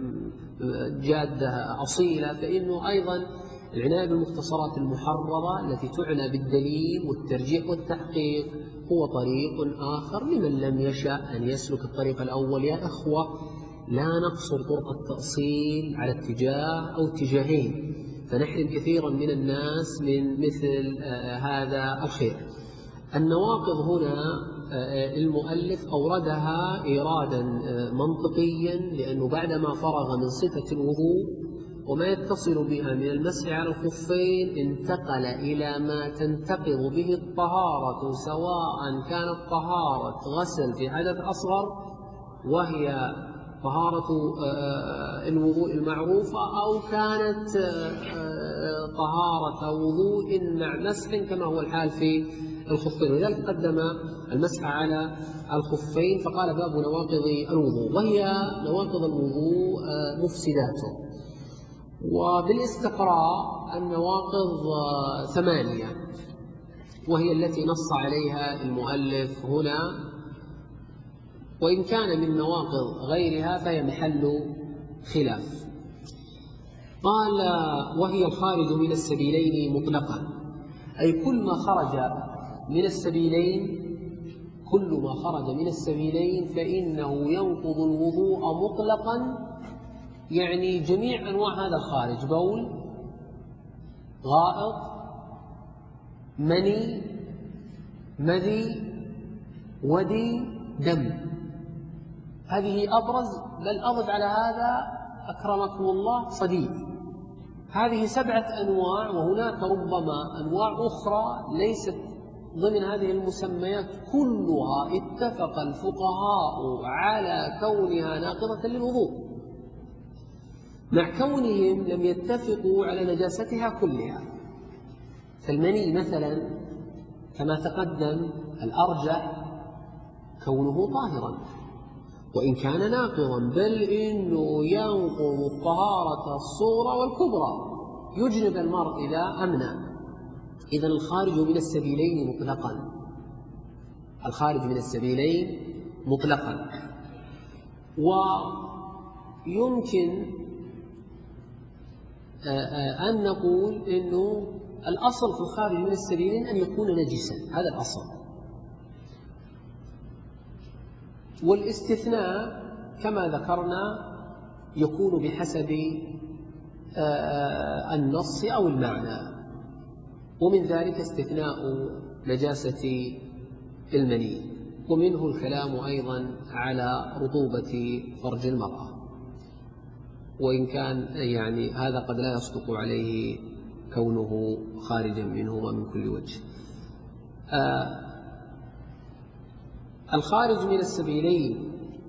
[SPEAKER 3] جادة أصيلة، فإنه أيضا العناية بالمختصرات المحررة التي تعنى بالدليل والترجيح والتحقيق هو طريق آخر لمن لم يشأ أن يسلك الطريق الأول. يا إخوة، لا نقصر طرق التأصيل على اتجاه أو اتجاهين فنحرم كثيرا من الناس من مثل هذا الخير. النواقض هنا المؤلف أوردها إيرادا منطقيا، لأنه بعدما فرغ من صفة الوضوء وما يتصل بها من المسح على الخفين انتقل إلى ما تنتقض به الطهارة، سواء كانت طهارة غسل في حدث أصغر وهي طهارة الوضوء المعروفة، أو كانت طهارة وضوء مع مسح كما هو الحال في الخفين. ولذلك قدم المسح على الخفين فقال باب نواقض الوضوء، وهي نواقض الوضوء مفسداته. وبالاستقراء النواقض ثمانية، وهي التي نص عليها المؤلف هنا، وإن كان من نواقض غيرها فهي محل خلاف. قال وهي الخارج من السبيلين مطلقا، أي كل ما خرج من السبيلين كل ما خرج من السبيلين فإنه ينقض الوضوء مطلقا، يعني جميع أنواع هذا الخارج، بول، غائط، مني، مذي، ودي، دم. هذه أبرز، بل أضف على هذا أكرمكم الله صديد. هذه سبعة أنواع، وهناك ربما أنواع أخرى ليست ضمن هذه المسميات، كلها اتفق الفقهاء على كونها ناقضة للوضوء، مع كونهم لم يتفقوا على نجاستها كلها. فالمني مثلا كما تقدم الأرجح كونه طاهرا وإن كان ناقضا، بل إنه ينقض الطهارة الصغرى والكبرى، يجنب المرء إذا أمنى. إذن الخارج من السبيلين مطلقا، الخارج من السبيلين مطلقا. ويمكن أن نقول إنه الأصل في الخارج من السبيلين أن يكون نجسا، هذا الأصل. والاستثناء كما ذكرنا يكون بحسب النص أو المعنى، ومن ذلك استثناء نجاسة المني، ومنه الكلام أيضا على رطوبة فرج المرأة، وإن كان يعني هذا قد لا يصدق عليه كونه خارجا منه ومن كل وجه. آه الخارج من السبيلين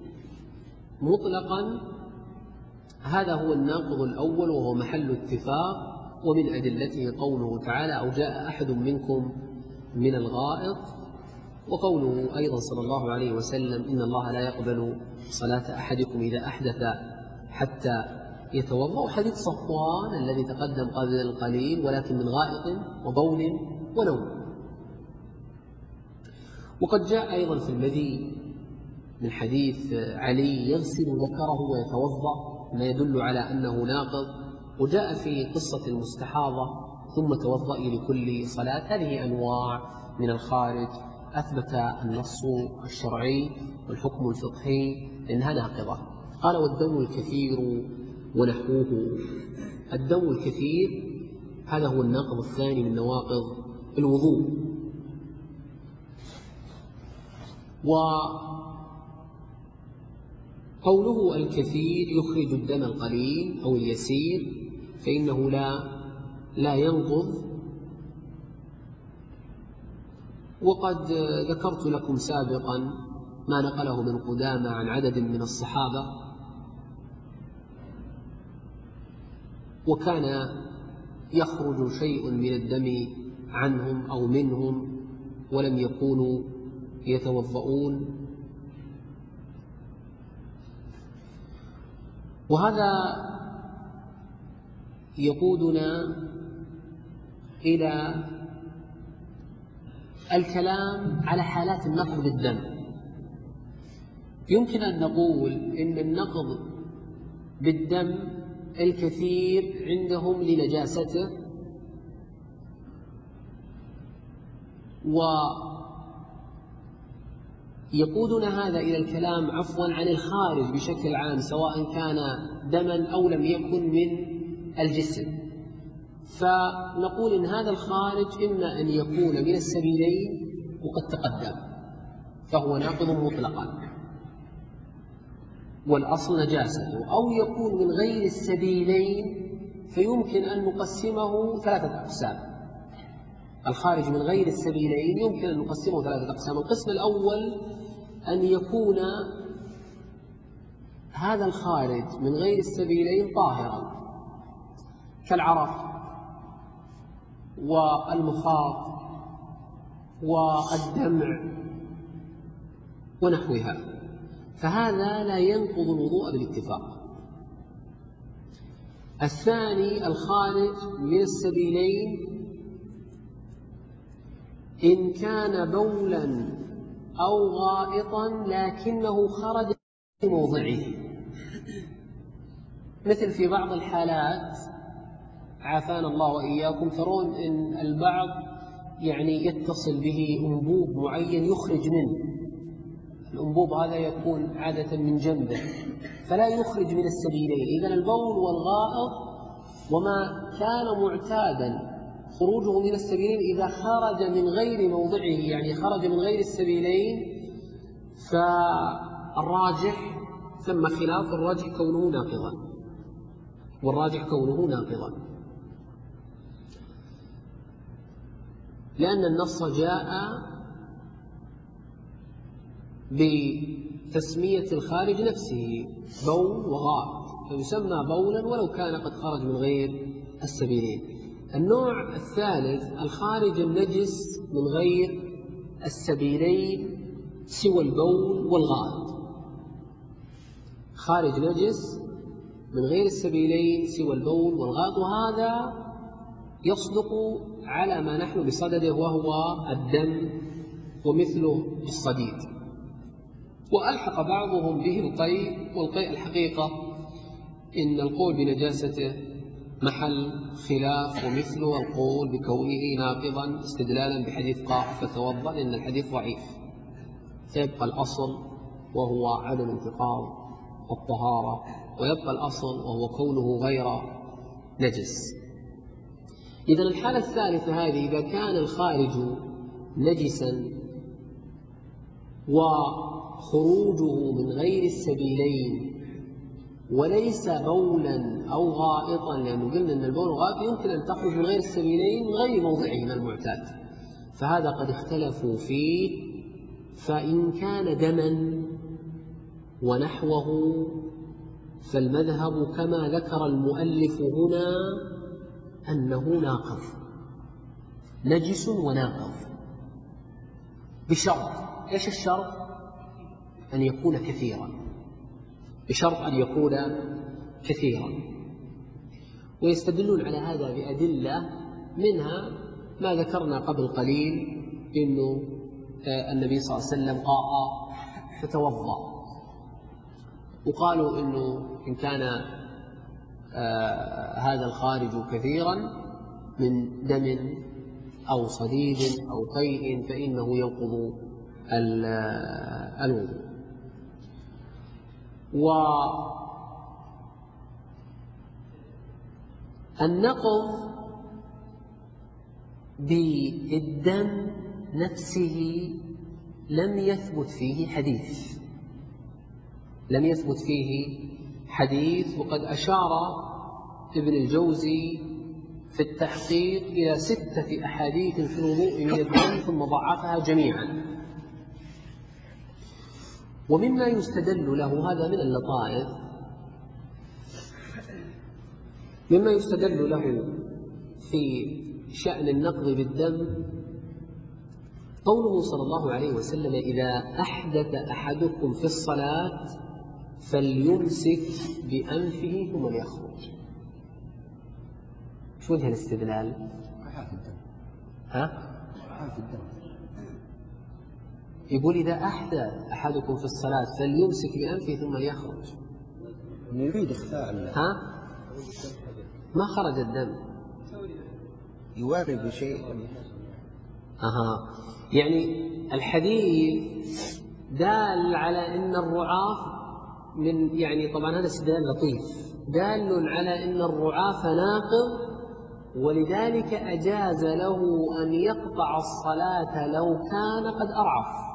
[SPEAKER 3] مطلقا هذا هو الناقض الأول، وهو محل اتفاق، ومن أدلته قوله تعالى: أو جاء أحد منكم من الغائط. وقوله أيضا صلى الله عليه وسلم: إن الله لا يقبل صلاة أحدكم إذا أحدث حتى يتوضأ، حديث صفوان الذي تقدم قبل قليل، ولكن من غائط وبول ونوم. وقد جاء أيضا في المذي من حديث علي: يغسل ذكره ويتوضأ، ما يدل على أنه ناقض. وجاء في قصة المستحاضة: ثم توضئي لكل صلاة. هذه أنواع من الخارج أثبت النص الشرعي والحكم الفقهي إنها ناقضة. قال: والدم الكثير ونحوه. الدم الكثير هذا هو الناقض الثاني من نواقض الوضوء. وقوله الكثير يخرج الدم القليل أو اليسير فإنه لا لا ينقض. وقد ذكرت لكم سابقا ما نقله من قدامى عن عدد من الصحابة، وكان يخرج شيء من الدم عنهم أو منهم ولم يكونوا يتوضؤون. وهذا يقودنا إلى الكلام على حالات النقض بالدم. يمكن أن نقول إن النقض بالدم الكثير عندهم لنجاسته، ويقودنا هذا إلى الكلام عفوا عن الخارج بشكل عام، سواء كان دما أو لم يكن من الجسم. فنقول إن هذا الخارج إما أن يكون من السبيلين وقد تقدم فهو ناقض مطلقا والأصل نجاسته، أو يكون من غير السبيلين فيمكن أن نقسمه ثلاثة أقسام. الخارج من غير السبيلين يمكن أن نقسمه ثلاثة أقسام. القسم الأول أن يكون هذا الخارج من غير السبيلين طاهرا، كالعرق والمخاط والدمع ونحوها، فهذا لا ينقض الوضوء بالاتفاق. الثاني الخارج من السبيلين إن كان بولا أو غائطا لكنه خرج من موضعه، مثل في بعض الحالات عافانا الله وإياكم ترون إن البعض يعني يتصل به أنبوب معين يخرج منه، الأنبوب هذا يكون عادة من جنبه فلا يخرج من السبيلين. إذن البول والغائط وما كان معتادا خروجه من السبيلين إذا خرج من غير موضعه، يعني خرج من غير السبيلين، فالراجح ثم خلاف الراجح كونه ناقضا، والراجح كونه ناقضا، لأن النص جاء بتسمية الخارج نفسه بول وغائط، فيسمى بولا ولو كان قد خرج من غير السبيلين. النوع الثالث الخارج النجس من غير السبيلين سوى البول والغائط، خارج نجس من غير السبيلين سوى البول والغائط، وهذا يصدق على ما نحن بصدده وهو الدم ومثله الصديد. وألحق بعضهم به القيء، والقيء الحقيقة إن القول بنجاسته محل خلاف، ومثله القول بكونه ناقضا استدلالا بحديث قاف فتوضأ، لأن الحديث ضعيف، فيبقى الأصل وهو عدم انتقاض الطهارة، ويبقى الأصل وهو كونه غير نجس. إذن الحالة الثالثة هذه إذا كان الخارج نجسا وخروجه من غير السبيلين وليس بولا أو غائطا، لأنه قلنا أن البول والغائط يمكن أن تخرج من غير السبيلين من غير موضعه من المعتاد، فهذا قد اختلفوا فيه. فإن كان دما ونحوه فالمذهب كما ذكر المؤلف هنا أنه ناقض، نجس وناقض، بشرط. إيش الشرط؟ أن يكون كثيرا، بشرط أن يكون كثيرا. ويستدلون على هذا بأدلة، منها ما ذكرنا قبل قليل إنه النبي صلى الله عليه وسلم قاء فتوضأ، وقالوا إنه إن كان آه هذا الخارج كثيرا من دم أو صديد أو قيء فإنه ينقض الوضوء. والنقض بالدم نفسه لم يثبت فيه حديث، لم يثبت فيه حديث. وقد أشار ابن الجوزي في التحقيق إلى ستة أحاديث في الوضوء من الدم ثم ضعفها جميعا. ومما يستدل له، هذا من اللطائف، مما يستدل له في شأن النقض بالدم قوله صلى الله عليه وسلم: إذا أحدث أحدكم في الصلاة فليمسك بأنفه ثم ليخرج. شو وجه الاستدلال؟ ها؟ يقول إذا أحدث أحدكم في الصلاة فليمسك بأنفه ثم ليخرج،
[SPEAKER 2] يريد إخفاء.
[SPEAKER 3] ها؟ ما خرج الدم،
[SPEAKER 2] يواري بشيء.
[SPEAKER 3] أها، يعني الحديث دال على أن الرعاف من، يعني طبعا هذا استدلال لطيف، دال على أن الرعاف ناقض، ولذلك أجاز له أن يقطع الصلاة لو كان قد أرعف.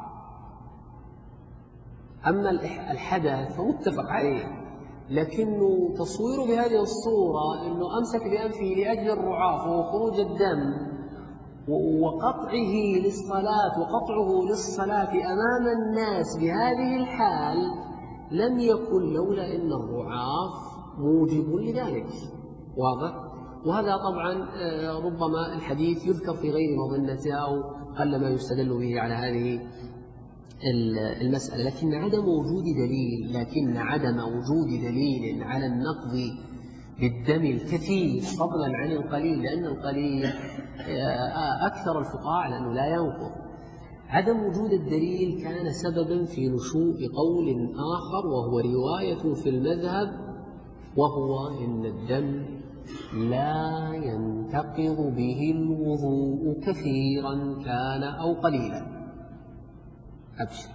[SPEAKER 3] أما الحدث فمتفق عليه، لكنه تصويره بهذه الصورة أنه أمسك بأنفه لأجل الرعاف وخروج الدم وقطعه للصلاة وقطعه للصلاة أمام الناس بهذه الحال لم يكن لولا أن الرعاف موجب لذلك. واضح؟ وهذا طبعا ربما الحديث يذكر في غير مظنته أو قل ما يستدل به على هذه المسألة، لكن عدم وجود دليل لكن عدم وجود دليل على النقض بالدم الكثير فضلا عن القليل، لأن القليل أكثر الفقهاء على أنه لا ينقض. عدم وجود الدليل كان سببا في نشوء قول آخر وهو رواية في المذهب، وهو إن الدم لا ينتقض به الوضوء كثيرا كان أو قليلا. أبشر.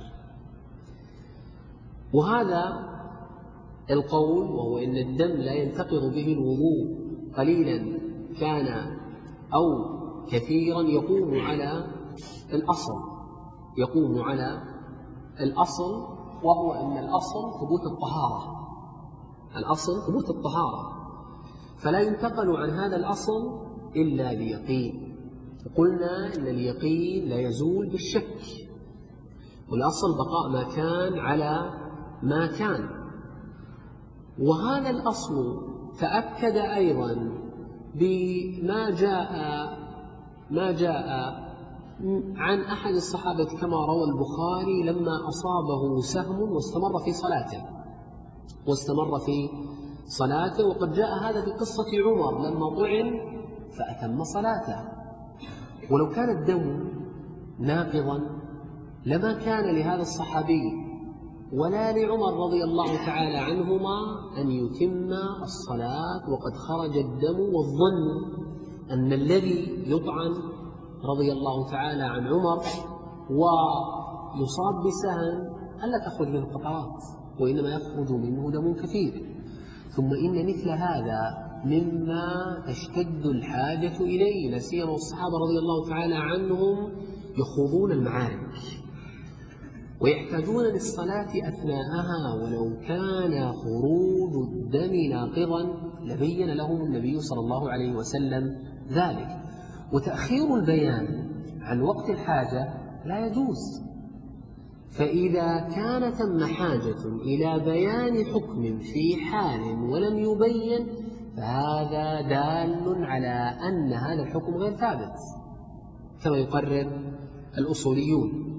[SPEAKER 3] وهذا القول وهو إن الدم لا ينتقض به الوضوء قليلا كان أو كثيرا يقوم على الأصل، يقوم على الأصل وهو أن الأصل ثبوت الطهارة، الأصل ثبوت الطهارة، فلا ينتقل عن هذا الأصل إلا بيقين. وقلنا إن اليقين لا يزول بالشك، والأصل بقاء ما كان على ما كان. وهذا الأصل تأكد أيضا بما جاء ما جاء عن أحد الصحابة كما روى البخاري لما أصابه سهم واستمر في صلاته واستمر في صلاته وقد جاء هذا في قصة عمر لما طعن فأتم صلاته. ولو كان الدم ناقضا لما كان لهذا الصحابي ولا لعمر رضي الله تعالى عنهما أن يتم الصلاة وقد خرج الدم، والظن أن الذي يطعن رضي الله تعالى عن عمر ويصاب بسهم ألا تخرج منه قطرات وإنما يخرج منه دم كثير. ثم إن مثل هذا مما تشتد الحاجة إليه، لا سيما الصحابة رضي الله تعالى عنهم يخوضون المعارك ويحتاجون للصلاة أثناءها، ولو كان خروج الدم ناقضا لبين لهم النبي صلى الله عليه وسلم ذلك. وتأخير البيان عن وقت الحاجة لا يجوز، فإذا كان ثم حاجة إلى بيان حكم في حال ولم يبين فهذا دال على أن هذا الحكم غير ثابت كما يقرر الأصوليون.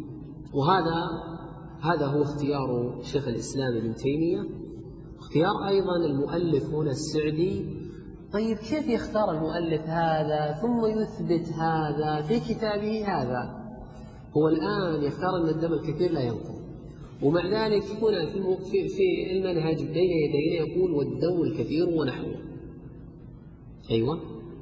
[SPEAKER 3] وهذا هذا هو اختيار شيخ الإسلام ابن تيمية، اختيار أيضا المؤلف هنا السعدي. طيب كيف يختار المؤلف هذا ثم يثبت هذا في كتابه هذا؟ هو الآن يختار أن الدم الكثير لا ينقض، ومع ذلك هنا في في المنهج بين يدينا يقول والدم الكثير ونحوه. أيوة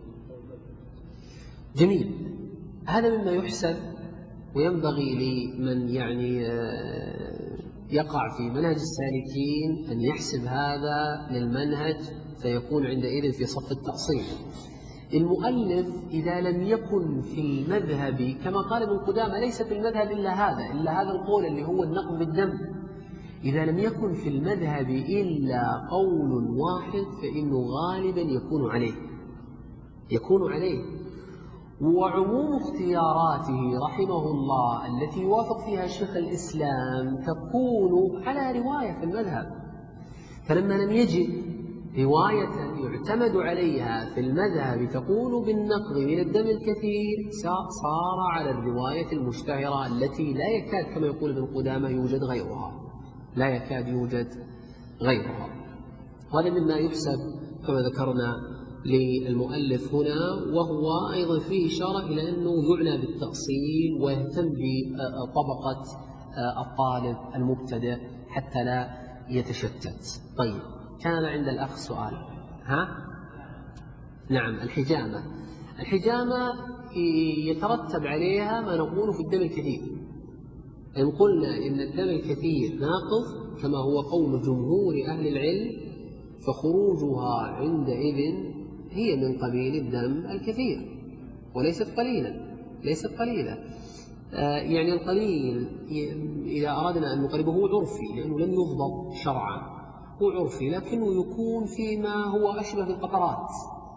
[SPEAKER 3] جميل، هذا مما يحسب، وينبغي لمن يعني يقع في منهج السالكين أن يحسب هذا للمنهج، فيكون عندئذ في صف التأصيل. المؤلف إذا لم يكن في المذهب كما قال ابن قدامة ليس في المذهب إلا هذا إلا هذا القول اللي هو النقض بالدم، إذا لم يكن في المذهب إلا قول واحد فإنه غالبا يكون عليه يكون عليه وعموم اختياراته رحمه الله التي يوافق فيها شيخ الإسلام تكون على رواية في المذهب. فلما لم يجد رواية يعتمد عليها في المذهب تقول بالنقض من الدم الكثير صار على الرواية المشتهرة التي لا يكاد كما يقول ابن قدامة يوجد غيرها لا يكاد يوجد غيرها. وهذا مما يحسب كما ذكرنا للمؤلف هنا، وهو أيضا فيه إشارة إلى أنه يعنى بالتأصيل ويهتم بطبقة الطالب المبتدئ حتى لا يتشتت. طيب كان عند الأخ سؤال. ها؟ نعم، الحجامة الحجامة يترتب عليها ما نقوله في الدم الكثير. إن قلنا إن الدم الكثير ناقض كما هو قول جمهور أهل العلم فخروجها عندئذ هي من قبيل الدم الكثير وليست قليلا ليست قليلة. آه يعني القليل إذا أردنا أن نقربه هو عرفي لأنه لم يضبط شرعا، هو عرفي لكنه يكون فيما هو أشبه بالقطرات.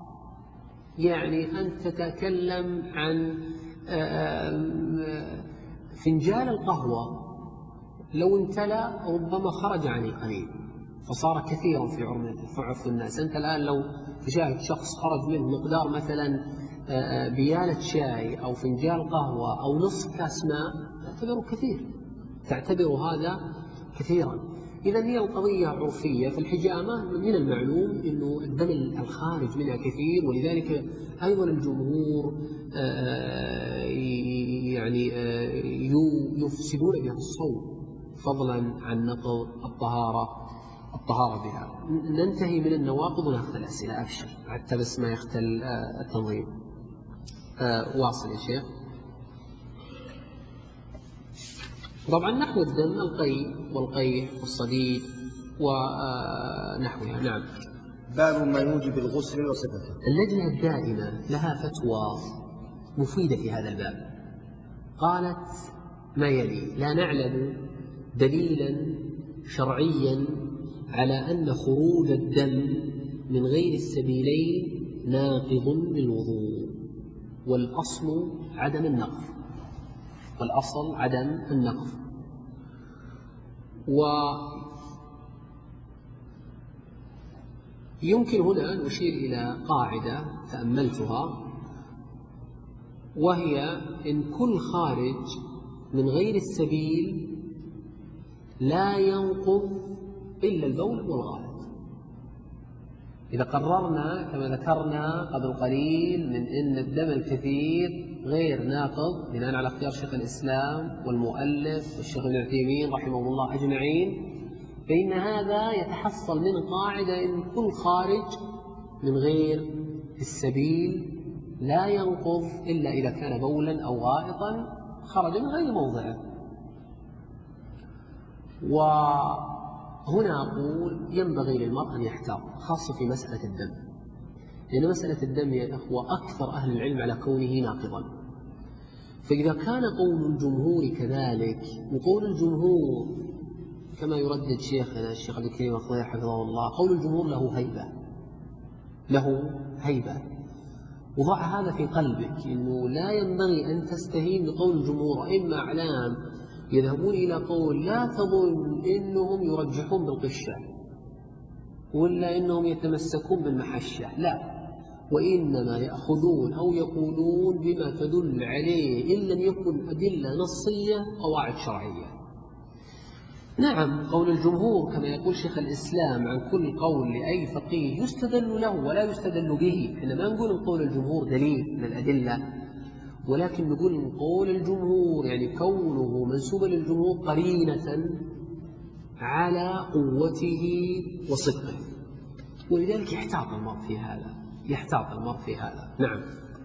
[SPEAKER 3] يعني أنت تتكلم عن فنجان القهوة لو امتلأ ربما خرج عن القليل فصار كثيرا في عرف الناس. أنت الآن لو تشاهد شخص خرج منه مقدار مثلا بيالة شاي أو فنجان قهوة أو نصف كاس ماء تعتبره كثير، تعتبر هذا كثيرا. إذا هي القضية عرفية. في الحجامة من المعلوم أنه الدم الخارج منها كثير، ولذلك أيضا الجمهور يعني يفسدون بها الصوم فضلا عن نقض الطهارة الطهارة بها. ننتهي من النواقض ونأخذ الأسئلة. أبشر حتى بس ما يختل التنظيم. واصل يا شيخ. طبعا نحو الدم القيء والقيح والصديد ونحوها. نعم.
[SPEAKER 2] باب ما يوجب الغسل وصفته.
[SPEAKER 3] اللجنة الدائمة لها فتوى مفيدة في هذا الباب، قالت ما يلي: لا نعلم دليلا شرعيا على أن خروج الدم من غير السبيلين ناقض للوضوء، والأصل عدم النقض والأصل عدم النقض. ويمكن هنا أن أشير إلى قاعدة تأملتها، وهي إن كل خارج من غير السبيل لا ينقض إلا البول والغائط. إذا قررنا كما ذكرنا قبل قليل من أن الدم الكثير غير ناقض بناء على اختيار شيخ الإسلام والمؤلف والشيخ ابن عثيمين رحمه الله أجمعين، فإن هذا يتحصل من قاعدة إن كل خارج من غير السبيل لا ينقض إلا إذا كان بولا أو غائطا خرج من غير موضعه. وهنا أقول ينبغي للمرء أن يحتاط خاصة في مسألة الدم، لأن مسألة الدم يا إخوة أكثر أهل العلم على كونه ناقضا. فإذا كان قول الجمهور كذلك، وقول الجمهور كما يردد شيخنا الشيخ عبد الكريم الخضير حفظه الله، قول الجمهور له هيبة له هيبة وضع هذا في قلبك، إنه لا ينبغي أن تستهين بقول الجمهور. إما أعلام يذهبون إلى قول لا تظن إنهم يرجحون بالقشة ولا إنهم يتمسكون بالمحشة، لا، وإنما يأخذون أو يقولون بما تدل عليه إن لم يكن أدلة نصية قواعد شرعية. نعم، قول الجمهور كما يقول شيخ الإسلام عن كل قول لأي فقيه يستدل له ولا يستدل به. إحنا ما نقول قول الجمهور دليل من الأدلة، ولكن نقول قول الجمهور يعني كونه منسوبا للجمهور قرينة على قوته وصدقه، ولذلك يحتاط المرء في هذا يحتاط المرء في هذا. نعم.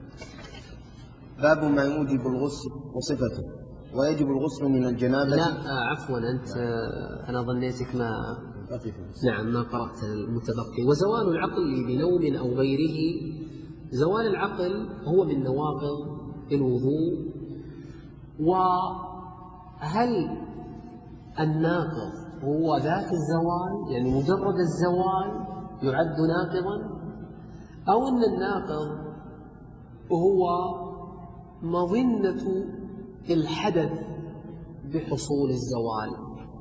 [SPEAKER 2] باب ما يوجب الغسل وصفته. ويجب الغسل من الجنابة.
[SPEAKER 3] لا آه عفوا أنت آه أنا ظنيتك ما نعم ما قرأت المتبقي. وزوال العقل بنوم أو غيره. زوال العقل هو من نواقض الوضوء. وهل الناقض هو ذات الزوال يعني مجرد الزوال يعد ناقضا، أو أن الناقض هو مظنة الحدث بحصول الزوال؟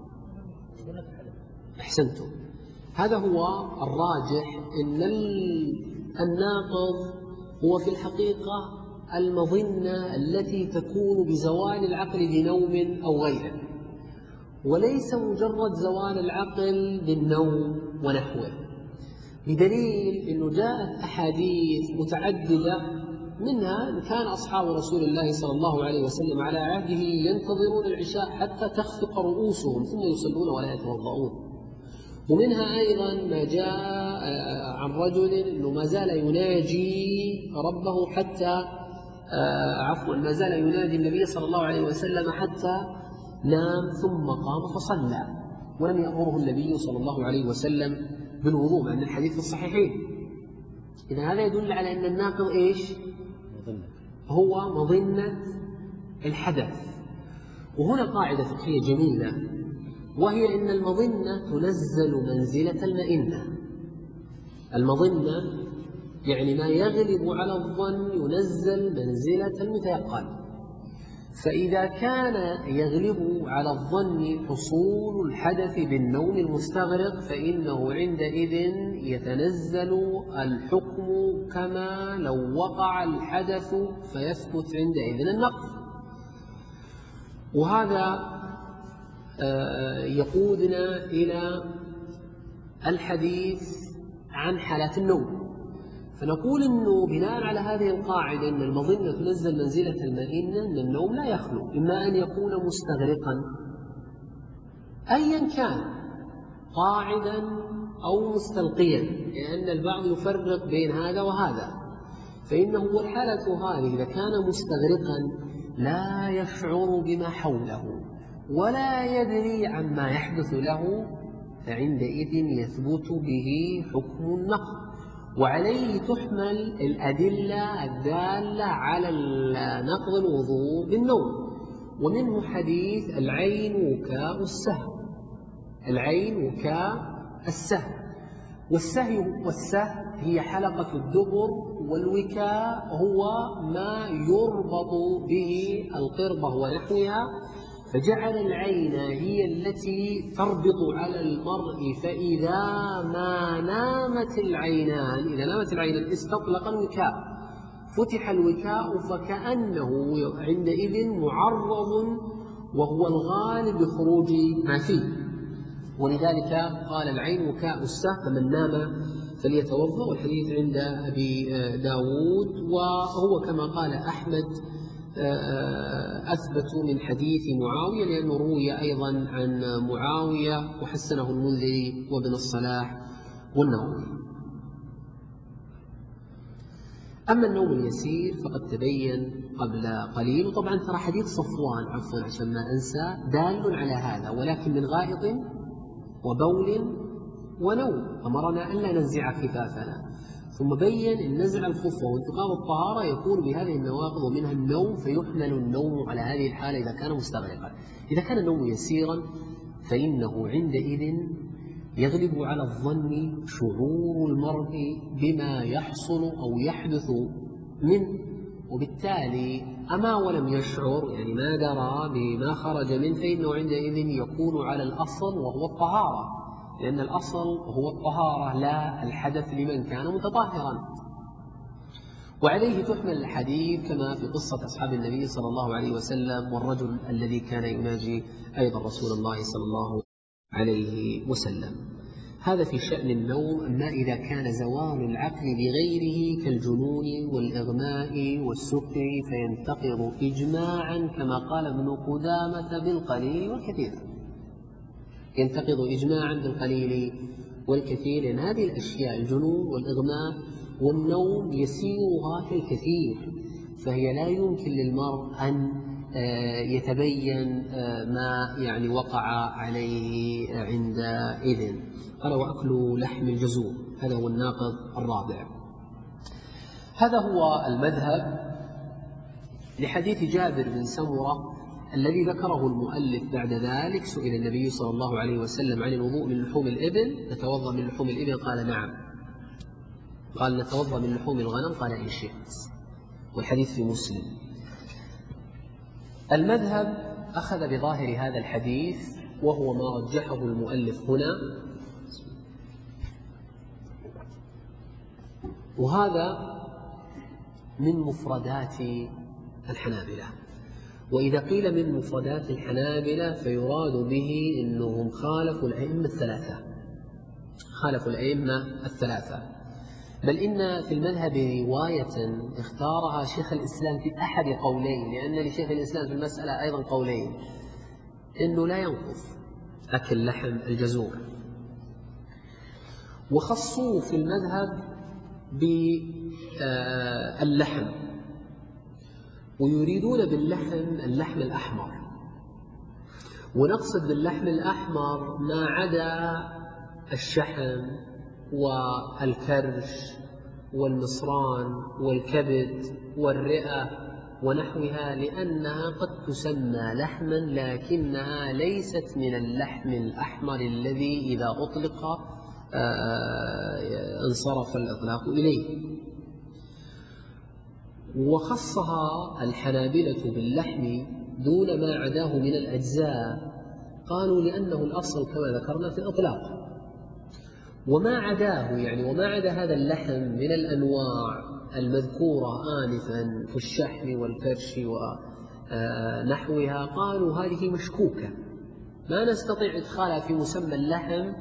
[SPEAKER 3] أحسنتم، هذا هو الراجح. إن الناقض هو في الحقيقة المظنة التي تكون بزوال العقل بنوم أو غيره، وليس مجرد زوال العقل بالنوم ونحوه، بدليل أنه جاءت أحاديث متعددة منها كان أصحاب رسول الله صلى الله عليه وسلم على عهده ينتظرون العشاء حتى تخفق رؤوسهم ثم يصلون ولا يتوضؤون. ومنها أيضا ما جاء عن رجل أنه ما زال يناجي ربه حتى عفوا ما زال ينادي النبي صلى الله عليه وسلم حتى نام ثم قام فصلى، ولم يأمره النبي صلى الله عليه وسلم بالوضوء، مع أن الحديث في الصحيحين. إذا هذا يدل على أن الناقض إيش؟ هو مظنة الحدث. وهنا قاعدة فقهية جميلة، وهي أن المظنة تنزل منزلة المئنة. المظنة يعني ما يغلب على الظن ينزل منزلة المتيقن. فإذا كان يغلب على الظن حصول الحدث بالنوم المستغرق فإنه عندئذ يتنزل الحكم كما لو وقع الحدث فيثبت عندئذ النقض. وهذا يقودنا إلى الحديث عن حالات النوم. فنقول أنه بناء على هذه القاعدة أن المظنة تنزل منزلة المئنة، أن النوم لا يخلو إما أن يكون مستغرقا أيا كان قاعدا أو مستلقيا، لأن البعض يفرق بين هذا وهذا. فإنه الحالة هذه إذا كان مستغرقا لا يشعر بما حوله ولا يدري عما يحدث له، فعندئذ يثبت به حكم النقض، وعليه تحمل الأدلة الدالة على نقض الوضوء بالنوم. ومنه حديث العين وكاء السهو. العين وكاء السهو، والسهي والسهو هي حلقة الدبر، والوكاء هو ما يربط به القربة ونحوها، فجعل العين هي التي تربط على المرء. فإذا ما نامت العينان إذا نامت العينان استطلق الوكاء، فتح الوكاء فكأنه عندئذ معرض وهو الغالب بخروج ما فيه. ولذلك قال العين وكاء السهو، فمن نام فليتوضأ. والحديث عند أبي داود، وهو كما قال أحمد أثبت من حديث معاوية، لأنه روي أيضا عن معاوية وحسنه المنذري وابن الصلاح والنووي. أما النوم اليسير فقد تبين قبل قليل، وطبعا ترى حديث صفوان عفوا عشان ما أنسى دال على هذا، ولكن من غائط وبول ونوم أمرنا ألا ننزع خفافنا. ثم بين أن نزع الخف وانتقام الطهارة يكون بهذه النواقض ومنها النوم، فيحمل النوم على هذه الحالة إذا كان مستغرقا. إذا كان النوم يسيرا فإنه عندئذ يغلب على الظن شعور المرء بما يحصل أو يحدث منه، وبالتالي أما ولم يشعر يعني ما درى بما خرج منه، فإنه عندئذ يكون على الأصل وهو الطهارة، لأن الأصل هو الطهارة لا الحدث لمن كان متطهرا. وعليه تحمل الحديث كما في قصة أصحاب النبي صلى الله عليه وسلم والرجل الذي كان يناجي أيضا رسول الله صلى الله عليه وسلم. هذا في شأن النوم. أما إذا كان زوال العقل بغيره كالجنون والإغماء والسكر فينتقض إجماعا كما قال ابن قدامة بالقليل والكثير، ينتقض إجماعا بالقليل والكثير، لأن هذه الأشياء الجنون والإغماء والنوم يسيرها كالكثير، فهي لا يمكن للمرء أن يتبين ما يعني وقع عليه عندئذ. قال وأكل لحم الجزور، هذا هو الناقض الرابع. هذا هو المذهب لحديث جابر بن سمرة الذي ذكره المؤلف. بعد ذلك سئل النبي صلى الله عليه وسلم عن الوضوء من لحوم الإبل، نتوضأ من لحوم الإبل؟ قال نعم. قال نتوضأ من لحوم الغنم؟ قال إن شئت، والحديث في مسلم. المذهب أخذ بظاهر هذا الحديث وهو ما رجحه المؤلف هنا، وهذا من مفردات الحنابلة. وإذا قيل من مفردات الحنابلة فيراد به أنهم خالفوا الأئمة الثلاثة، خالفوا الأئمة الثلاثة، بل إن في المذهب رواية اختارها شيخ الإسلام في أحد قولين، لأن لشيخ الإسلام في المسألة أيضا قولين، إنه لا ينقض أكل لحم الجزور. وخصوا في المذهب باللحم، ويريدون باللحم اللحم الأحمر، ونقصد باللحم الأحمر ما عدا الشحم والكرش والمصران والكبد والرئة ونحوها، لأنها قد تسمى لحما لكنها ليست من اللحم الأحمر الذي إذا أطلق انصرف الإطلاق إليه. وخصها الحنابلة باللحم دون ما عداه من الأجزاء، قالوا لأنه الأصل كما ذكرنا في الإطلاق، وما عداه يعني وما عدا هذا اللحم من الأنواع المذكورة آنفا في الشحم والكرش ونحوها، قالوا هذه مشكوكة ما نستطيع إدخالها في مسمى اللحم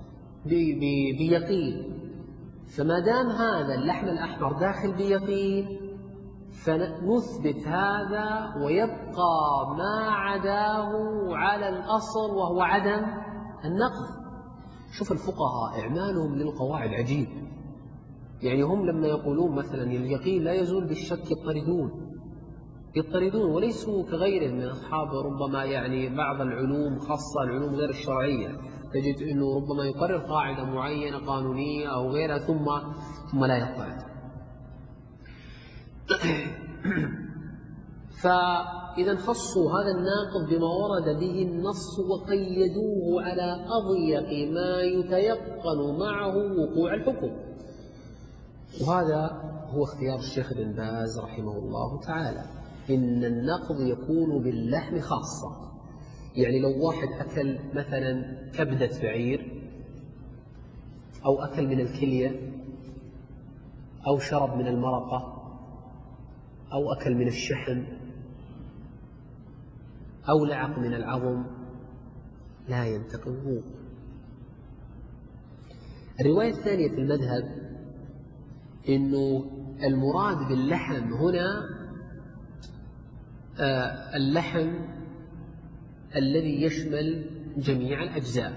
[SPEAKER 3] بيقين، فما دام هذا اللحم الأحمر داخل بيقين فنثبت هذا ويبقى ما عداه على الأصل وهو عدم النقض. شوف الفقهاء إعمالهم للقواعد عجيب، يعني هم لما يقولون مثلا اليقين لا يزول بالشك يضطردون يضطردون وليسوا كغيرهم من أصحاب ربما يعني بعض العلوم خاصة العلوم غير الشرعية، تجد أنه ربما يقرر قاعدة معينة قانونية أو غيرها ثم ثم لا يضطرد. فإذا خصوا هذا الناقض بما ورد به النص وقيدوه على أضيق ما يتيقن معه وقوع الحكم، وهذا هو اختيار الشيخ بن باز رحمه الله تعالى، إن النقض يكون باللحم خاصة. يعني لو واحد أكل مثلا كبدة بعير أو أكل من الكلية أو شرب من المرقة أو أكل من الشحم أو لعق من العظم لا ينتقض. الرواية الثانية في المذهب إنه المراد باللحم هنا آه اللحم الذي يشمل جميع الأجزاء،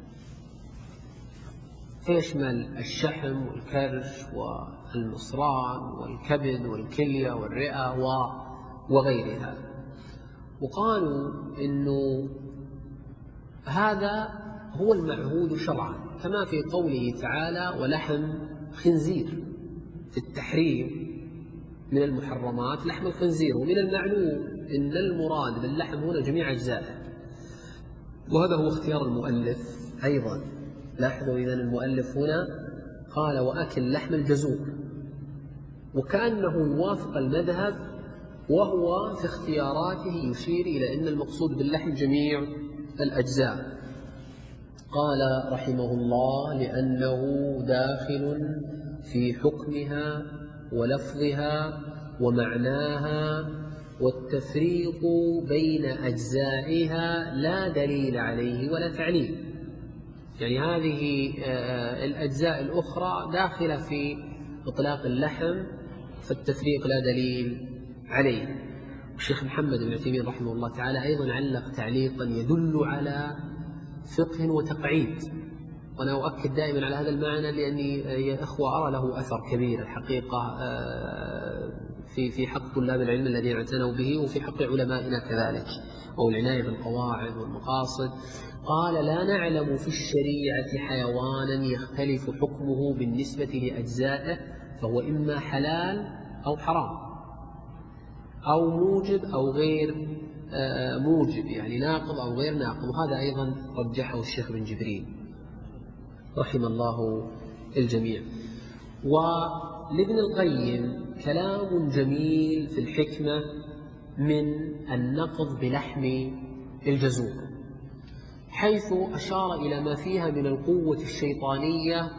[SPEAKER 3] فيشمل الشحم والكرش والمصران والكبد والكلية والرئة وغيرها. وقالوا إنه هذا هو المعهود شرعا، كما في قوله تعالى ولحم خنزير في التحريم من المحرمات لحم الخنزير، ومن المعلوم إن المراد باللحم هنا جميع أجزائه، وهذا هو اختيار المؤلف أيضا. لاحظوا إذن المؤلف هنا قال وأكل لحم الجزور، وكأنه يوافق المذهب، وهو في اختياراته يشير إلى أن المقصود باللحم جميع الأجزاء. قال رحمه الله لأنه داخل في حكمها ولفظها ومعناها والتفريق بين أجزائها لا دليل عليه ولا تعليل. يعني هذه الأجزاء الأخرى داخلة في إطلاق اللحم، فالتفريق لا دليل عليه. الشيخ محمد بن عثيمين رحمه الله تعالى أيضا علق تعليقا يدل على فقه وتقعيد، وأنا أؤكد دائما على هذا المعنى لأني يا إخوة أرى له أثر كبير الحقيقة في في حق طلاب العلم الذين اعتنوا به وفي حق علمائنا كذلك، أو العناية بالقواعد والمقاصد. قال: لا نعلم في الشريعة حيوانا يختلف حكمه بالنسبة لأجزائه، فهو إما حلال أو حرام، أو موجب أو غير موجب، يعني ناقض أو غير ناقض. وهذا أيضا رجحه الشيخ بن جبريل رحم الله الجميع. ولابن القيم كلام جميل في الحكمة من النقض بلحم الجزور، حيث أشار إلى ما فيها من القوة الشيطانية،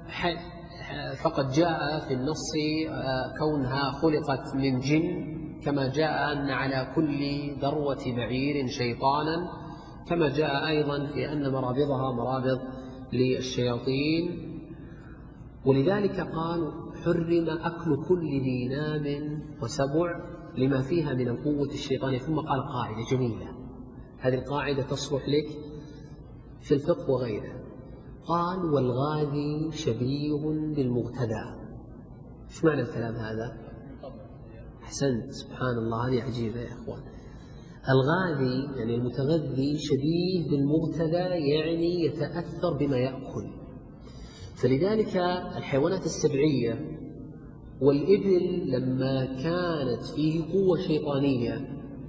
[SPEAKER 3] فقد جاء في النص كونها خلقت من جن، كما جاء أن على كل ذروة بعير شيطانا، كما جاء أيضا في أن مرابضها مرابض للشياطين. ولذلك قال: حرم أكل كل ذي نام وسبع لما فيها من القوة الشيطانية. ثم قال قاعدة جميلة، هذه القاعدة تصلح لك في الفقه وغيره. قال: والغاذي شبيه بالمغتدى. ايش معنى الكلام هذا؟ أحسنت، سبحان الله، هذه عجيبة يا إخوان. الغاذي يعني المتغذي شبيه بالمغتدى، يعني يتأثر بما يأكل. فلذلك الحيوانات السبعية والإبل لما كانت فيه قوة شيطانية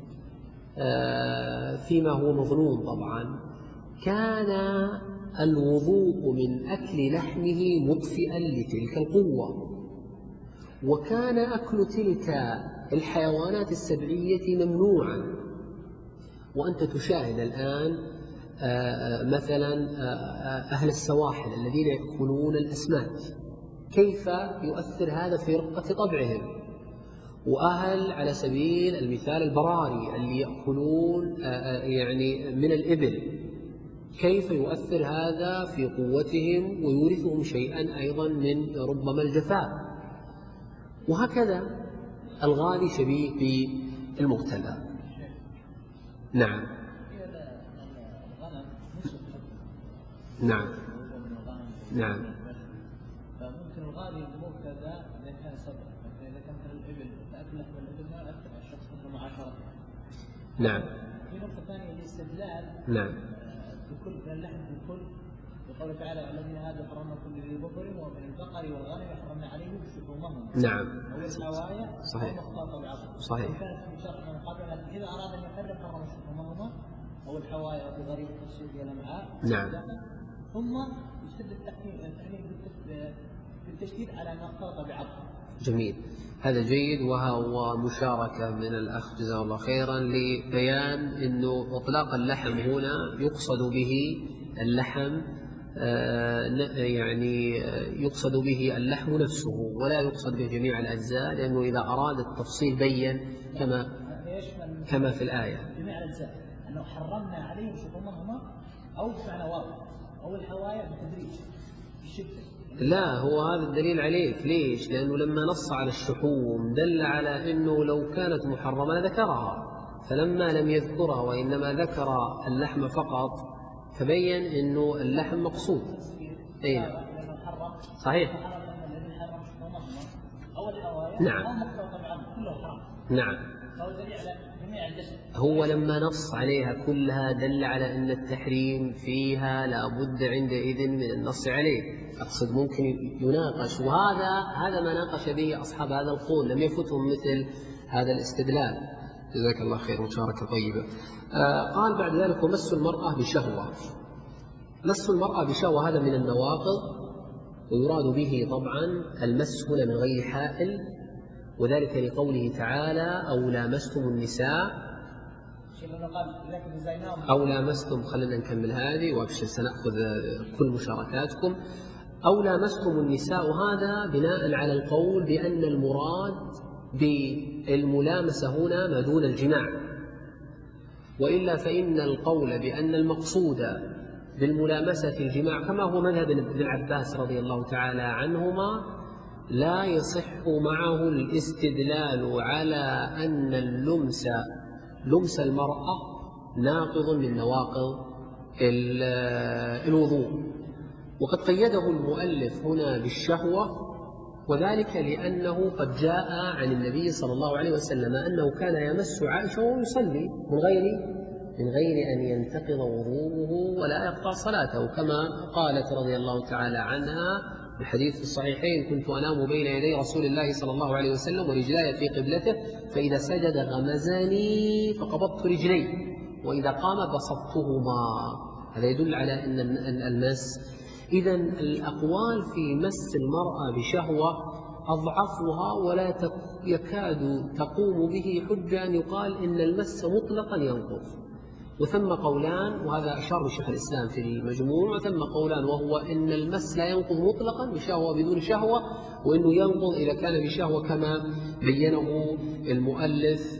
[SPEAKER 3] فيما هو مظنون طبعا، كان الوضوء من أكل لحمه مطفئا لتلك القوة، وكان أكل تلك الحيوانات السبعية ممنوعا. وأنت تشاهد الآن مثلا أهل السواحل الذين يأكلون الأسماك، كيف يؤثر هذا في رقة طبعهم. وأهل على سبيل المثال البراري اللي يأكلون يعني من الإبل، كيف يؤثر هذا في قوتهم ويورثهم شيئا أيضا من ربما الجفاء. وهكذا الغالي شبيه بالمغتلى. نعم نعم نعم.
[SPEAKER 4] فممكن الغالي المبتدا اذا كان صدر، فاذا كان مثل الابل فاكل لحم الابل ما يؤثر على الشخص مثل معاشرته.
[SPEAKER 3] نعم.
[SPEAKER 4] في نقطه ثانيه الاستدلال.
[SPEAKER 3] نعم.
[SPEAKER 4] بكل من اللحم بكل، بقوله تعالى: الذين هادوا حرمنا كل ذي بقر ومن البقر والغنم حرمنا عليهم شحومهم.
[SPEAKER 3] نعم.
[SPEAKER 4] او الحوايا.
[SPEAKER 3] صحيح.
[SPEAKER 4] مختلطه بعض.
[SPEAKER 3] صحيح.
[SPEAKER 4] كانت في شرع من قبل، لكن اذا اراد ان يحرم حرم شحومهما او الحوايا بغريب التصوير الامعاء.
[SPEAKER 3] نعم.
[SPEAKER 4] ثم يشتد التحكيم التحكيم بالتشديد على ما اختلط بعض.
[SPEAKER 3] جميل، هذا جيد، وهو مشاركة من الأخ جزاه الله خيرا لبيان أنه إطلاق اللحم هنا يقصد به اللحم، يعني يقصد به اللحم نفسه ولا يقصد به جميع الأجزاء، لأنه إذا أراد التفصيل بين كما كما في الآية.
[SPEAKER 4] جميع الأجزاء أنه حرمنا عليهم شحومهما أو بمعنى واضح أو الحوايا بالتدريج بالشدة.
[SPEAKER 3] لا، هو هذا الدليل عليك. ليش؟ لأنه لما نص على الشحوم دل على أنه لو كانت محرمة ذكرها، فلما لم يذكرها وإنما ذكر اللحم فقط تبين أنه اللحم مقصود. أي صحيح. نعم. نعم. هو لما نص عليها كلها دل على أن التحريم فيها لا بد عندئذ من النص عليه. أقصد ممكن يناقش، وهذا هذا ما ناقش به أصحاب هذا القول، لم يفتهم مثل هذا الاستدلال. جزاك الله خير، مشاركة طيبة. آه قال بعد ذلك: ومس المرأة بشهوة. مس المرأة بشهوة هذا من النواقض، ويراد به طبعا المس هنا من غير حائل، وذلك لقوله تعالى: أو لامستم النساء أو لامستم. خلينا نكمل هذه وأبشر سنأخذ كل مشاركاتكم. أو لامستم النساء، هذا بناء على القول بأن المراد بالملامسة هنا ما دون الجماع، وإلا فإن القول بأن المقصود بالملامسة الجماع كما هو مذهب ابن عباس رضي الله تعالى عنهما لا يصح معه الاستدلال على أن اللمس لمس المرأة ناقض من نواقض الوضوء. وقد قيده المؤلف هنا بالشهوة، وذلك لأنه قد جاء عن النبي صلى الله عليه وسلم أنه كان يمس عائشة وهو يصلي من غير من غير أن ينتقض وضوءه ولا يقطع صلاته، كما قالت رضي الله تعالى عنها الحديث في الصحيحين: كنت أنام بين يدي رسول الله صلى الله عليه وسلم ورجلاي في قبلته، فإذا سجد غمزني فقبضت رجلي، وإذا قام بسطتهما. هذا يدل على أن المس. إذن الأقوال في مس المرأة بشهوة أضعفها ولا يكاد تقوم به حجة أن يقال إن المس مطلقا ينقض. وثم قولان، وهذا أشار الشيخ الإسلام في المجموع، وثم قولان، وهو إن المس لا ينقض مطلقا بشهوة بدون شهوة، وإنه ينقض إذا كان بشهوة كما بينه المؤلف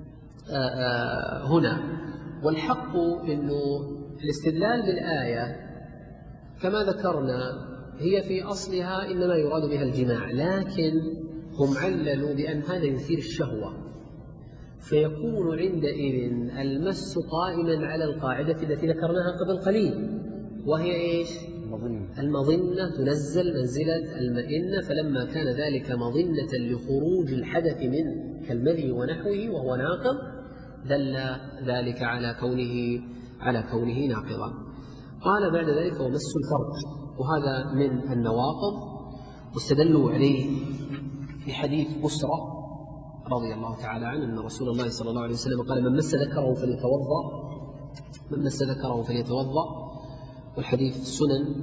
[SPEAKER 3] هنا. والحق إنه الاستدلال بالآية كما ذكرنا هي في أصلها إنما يراد بها الجماع، لكن هم عللوا بأن هذا يثير الشهوة، فيكون عندئذ المس قائما على القاعدة التي ذكرناها قبل قليل، وهي إيش؟ المظنة تنزل منزلة المئنة، فلما كان ذلك مظنة لخروج الحدث منه كالمذي ونحوه وهو ناقض دل ذلك على كونه على كونه ناقضا. قال بعد ذلك: ومس الفرج، وهذا من النواقض، واستدلوا عليه بحديث بسرة رضي الله تعالى عنه أن رسول الله صلى الله عليه وسلم قال: من مس ذكره فليتوضأ من مس ذكره فليتوضأ والحديث السنن.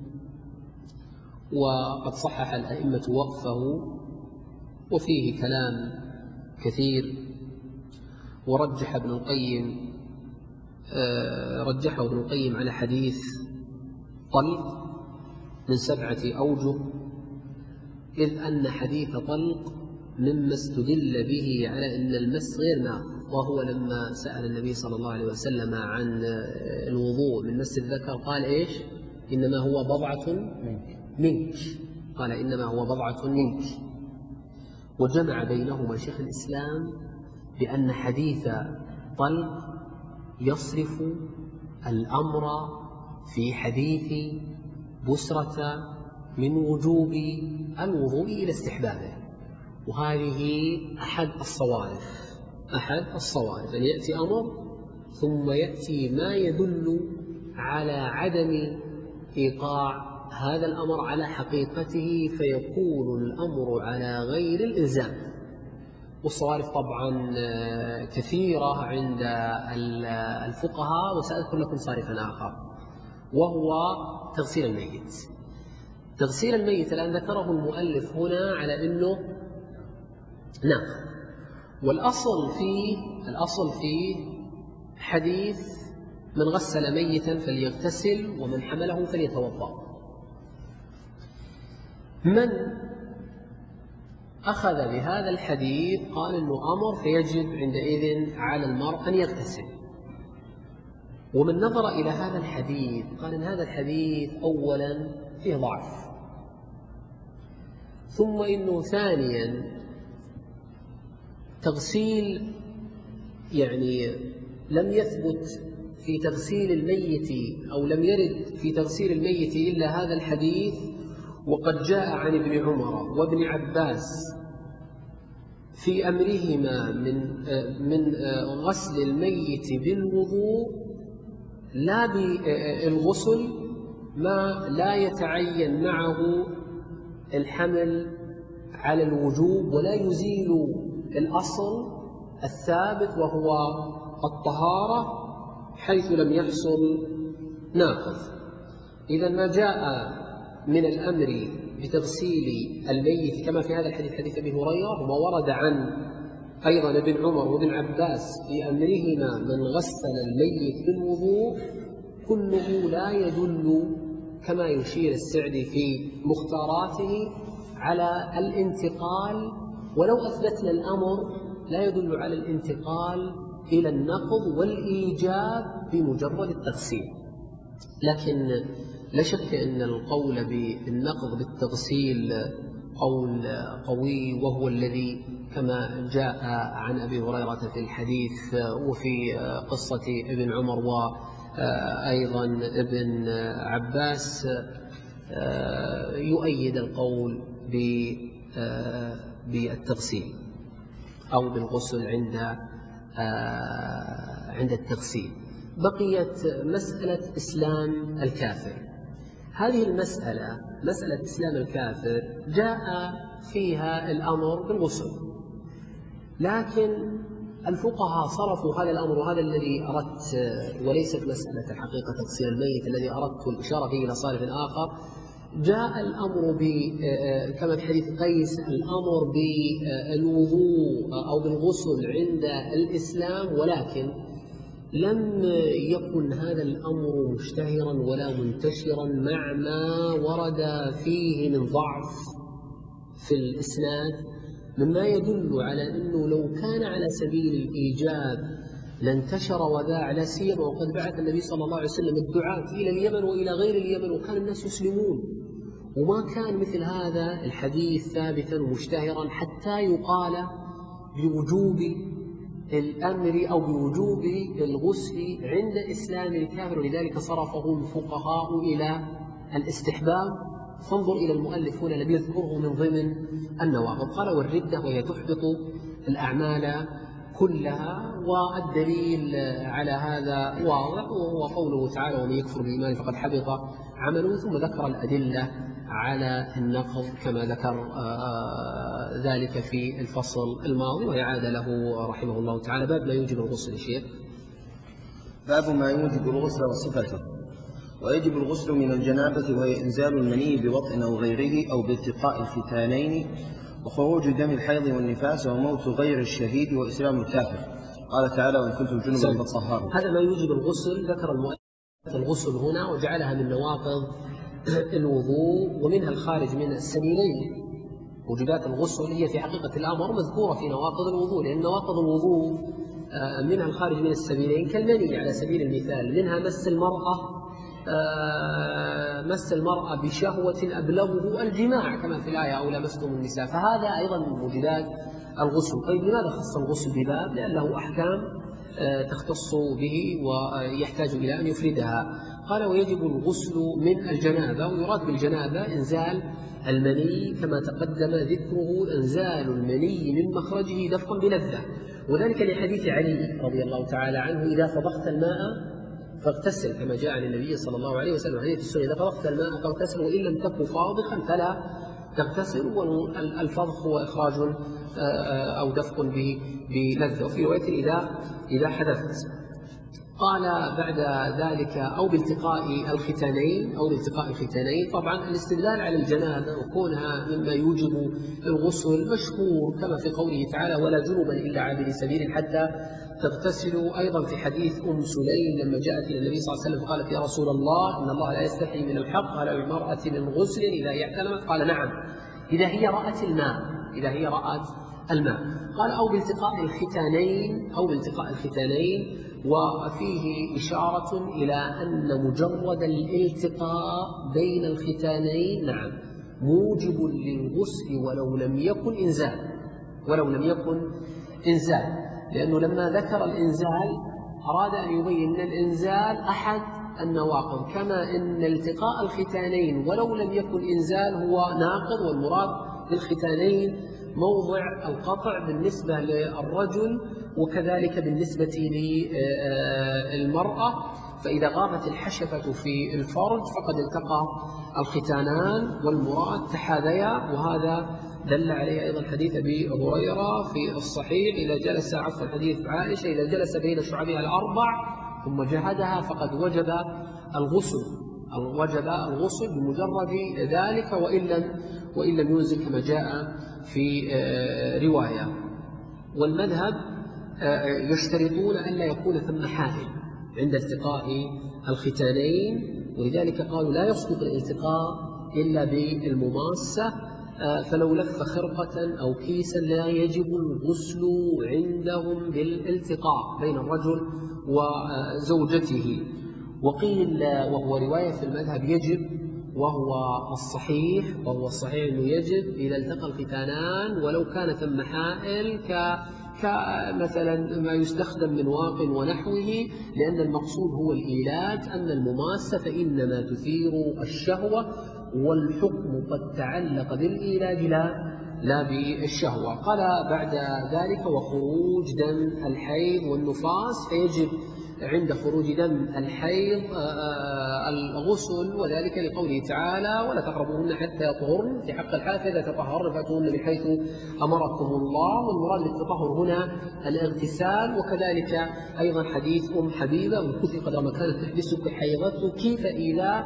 [SPEAKER 3] وقد صحح الأئمة وقفه، وفيه كلام كثير، ورجح ابن القيم رجحه ابن القيم على حديث طلق من سبعة أوجه، إذ أن حديث طلق مما استدل به على أن المس غير ناقض، وهو لما سأل النبي صلى الله عليه وسلم عن الوضوء من مس الذكر قال إيش؟ إنما هو بضعة منك، قال إنما هو بضعة منك. وجمع بينهما شيخ الإسلام بأن حديث طلق يصرف الأمر في حديث بسرة من وجوب الوضوء إلى استحبابه، وهذه أحد الصوارف أحد الصوارف أن يأتي أمر ثم يأتي ما يدل على عدم إيقاع هذا الأمر على حقيقته، فيكون الأمر على غير الإلزام. والصوارف طبعا كثيرة عند الفقهاء، وسأذكر لكم صارفا آخر وهو تغسيل الميت. تغسيل الميت الآن ذكره المؤلف هنا على أنه نعم، والأصل فيه الأصل فيه حديث من غسل ميتا فليغتسل ومن حمله فليتوضأ. من أخذ بهذا الحديث قال أنه أمر فيجب عندئذ على المرء أن يغتسل، ومن نظر إلى هذا الحديث قال أن هذا الحديث أولا فيه ضعف، ثم إنه ثانيا تغسيل يعني لم يثبت في تغسيل الميت أو لم يرد في تغسيل الميت إلا هذا الحديث، وقد جاء عن ابن عمر وابن عباس في أمرهما من من غسل الميت بالوضوء لا بالغسل ما لا يتعين معه الحمل على الوجوب ولا يزيل الأصل الثابت وهو الطهارة حيث لم يحصل ناقض. إذا ما جاء من الأمر بتغسيل الميت كما في هذا الحديث حديث أبي هريرة، وما ورد عن أيضا ابن عمر وابن عباس في أمرهما من غسل الميت بالوضوء، كله لا يدل كما يشير السعدي في مختاراته على الانتقال، ولو أثبتنا الأمر لا يدل على الانتقال إلى النقض والإيجاب بمجرد التغسيل. لكن لا شك أن القول بالنقض بالتغسيل قول قوي، وهو الذي كما جاء عن أبي هريرة في الحديث وفي قصة ابن عمر وأيضا ابن عباس يؤيد القول بالتغسيل أو بالغسل عند عند التغسيل. بقيت مسألة إسلام الكافر. هذه المسألة مسألة إسلام الكافر جاء فيها الأمر بالغسل، لكن الفقهاء صرفوا هذا الأمر، وهذا الذي أردت، وليست مسألة الحقيقة تغسيل الميت الذي أردت الإشارة فيه إلى صارف آخر. جاء الأمر كما في حديث قيس الأمر بالوضوء أو بالغسل عند الإسلام، ولكن لم يكن هذا الأمر مشتهرا ولا منتشرا مع ما ورد فيه من ضعف في الإسناد، مما يدل على أنه لو كان على سبيل الإيجاب لانتشر وذاع، لا سيما وقد بعث النبي صلى الله عليه وسلم الدعاة إلى اليمن وإلى غير اليمن وكان الناس يسلمون، وما كان مثل هذا الحديث ثابتا ومشتهرا حتى يقال بوجوب الأمر أو بوجوب الغسل عند إسلام الكافر، ولذلك صرفه الفقهاء إلى الاستحباب. فانظر إلى المؤلف هنا لم يذكره من ضمن النواقض، قال والردة وهي تحبط الأعمال كلها، والدليل على هذا واضح وهو قوله تعالى ومن يكفر بالإيمان فقد حبط عمله، ثم ذكر الأدلة على النقض كما ذكر ذلك في الفصل الماضي، ويعاد له رحمه الله تعالى. باب ما يوجب الغسل. الشيخ
[SPEAKER 2] باب ما يوجب الغسل وصفته. ويجب الغسل من الجنابة وهي إنزال المني بوطء أو غيره أو بالتقاء الختانين، وخروج دم الحيض والنفاس، وموت غير الشهيد، وإسلام الكافر. قال تعالى وإن كنتم جنبا فطهروا.
[SPEAKER 3] هذا ما يوجب الغسل. ذكر المؤلف الغسل هنا وجعلها من نواقض الوضوء ومنها الخارج من السبيلين. وجبات الغسل هي في حقيقة الأمر مذكورة في نواقض الوضوء، لأن نواقض الوضوء منها الخارج من السبيلين كالمني على سبيل المثال، منها مس المرأة مس المرأة بشهوة أبلغه الجماع كما في الآية أو لمستم النساء، فهذا أيضا من موجبات الغسل. طيب لماذا خص الغسل بباب؟ لأنه أحكام تختص به ويحتاج إلى أن يفردها. قال ويجب الغسل من الجنابة، ويراد بالجنابة إنزال المني كما تقدم ذكره، إنزال المني من مخرجه دفقا بلذة، وذلك لحديث علي رضي الله تعالى عنه إذا فضخت الماء فاغتسل، كما جاء عن النبي صلى الله عليه وسلم حديث السنة إذا فضخت الماء فاغتسل وإن لم تكن فاضخا فلا تغتسل، والفضخ هو إخراج أو دفق به بلذة، وفي رواية إذا إذا حدثت. قال بعد ذلك أو بالتقاء الختانين أو بالتقاء الختانين. طبعا الاستدلال على الجنابة وكونها مما يوجب الغسل مشهور كما في قوله تعالى ولا جنبا إلا عابر سبيل حتى تغتسلوا، أيضا في حديث أم سليم لما جاءت إلى النبي صلى الله عليه وسلم قالت يا رسول الله إن الله لا يستحي من الحق، قال المرأة من غسل إذا هي احتلمت؟ قال نعم إذا هي رأت الماء إذا هي رأت الماء. قال أو بالتقاء الختانين أو بالتقاء الختانين، وفيه إشارة إلى أن مجرد الالتقاء بين الختانين نعم موجب للغسل ولو لم يكن إنزال ولو لم يكن إنزال لأنه لما ذكر الإنزال أراد أن يبين أن الإنزال أحد النواقض، كما أن التقاء الختانين ولو لم يكن إنزال هو ناقض، والمراد بالختانين موضع القطع بالنسبة للرجل وكذلك بالنسبة للمرأة، فإذا غابت الحشفة في الفرج فقد التقى الختانان والمراد تحاذيا، وهذا دل عليه أيضا حديث أبي هريرة في الصحيح إذا جلس عفوا حديث عائشة إذا جلس بين شعبها الأربع ثم جهدها فقد وجب الغسل وجب الغسل بمجرد ذلك وإن لم وإن لم ينزل كما جاء في رواية. والمذهب يشترطون أن لا يكون ثم حائل عند التقاء الختانين، ولذلك قالوا لا يصدق الالتقاء إلا بالمماسة. فلو لف خرقة أو كيسا لا يجب الغسل عندهم بالالتقاء بين الرجل وزوجته. وقيل وهو رواية في المذهب يجب، وهو الصحيح وهو الصحيح أنه يجب إذا التقى الختانان ولو كان ثم حائل ك كمثلا ما يستخدم من واق ونحوه، لأن المقصود هو الإيلاج. أن المماسة فإنما تثير الشهوة، والحكم قد تعلق بالإيلاج لا لا بالشهوة. قال بعد ذلك وخروج دم الحيض والنفاس، فيجب عند خروج دم الحيض الغسل، وذلك لقوله تعالى ولا تقربوهن حتى يطهرن، في حق الحائض إذا تطهرن فأتوهن بحيث أمركم الله. والمراد بالتطهر هنا الاغتسال. وكذلك أيضا حديث أم حبيبة وكفي قدر ما كانت تحبسك حيضتك فإذا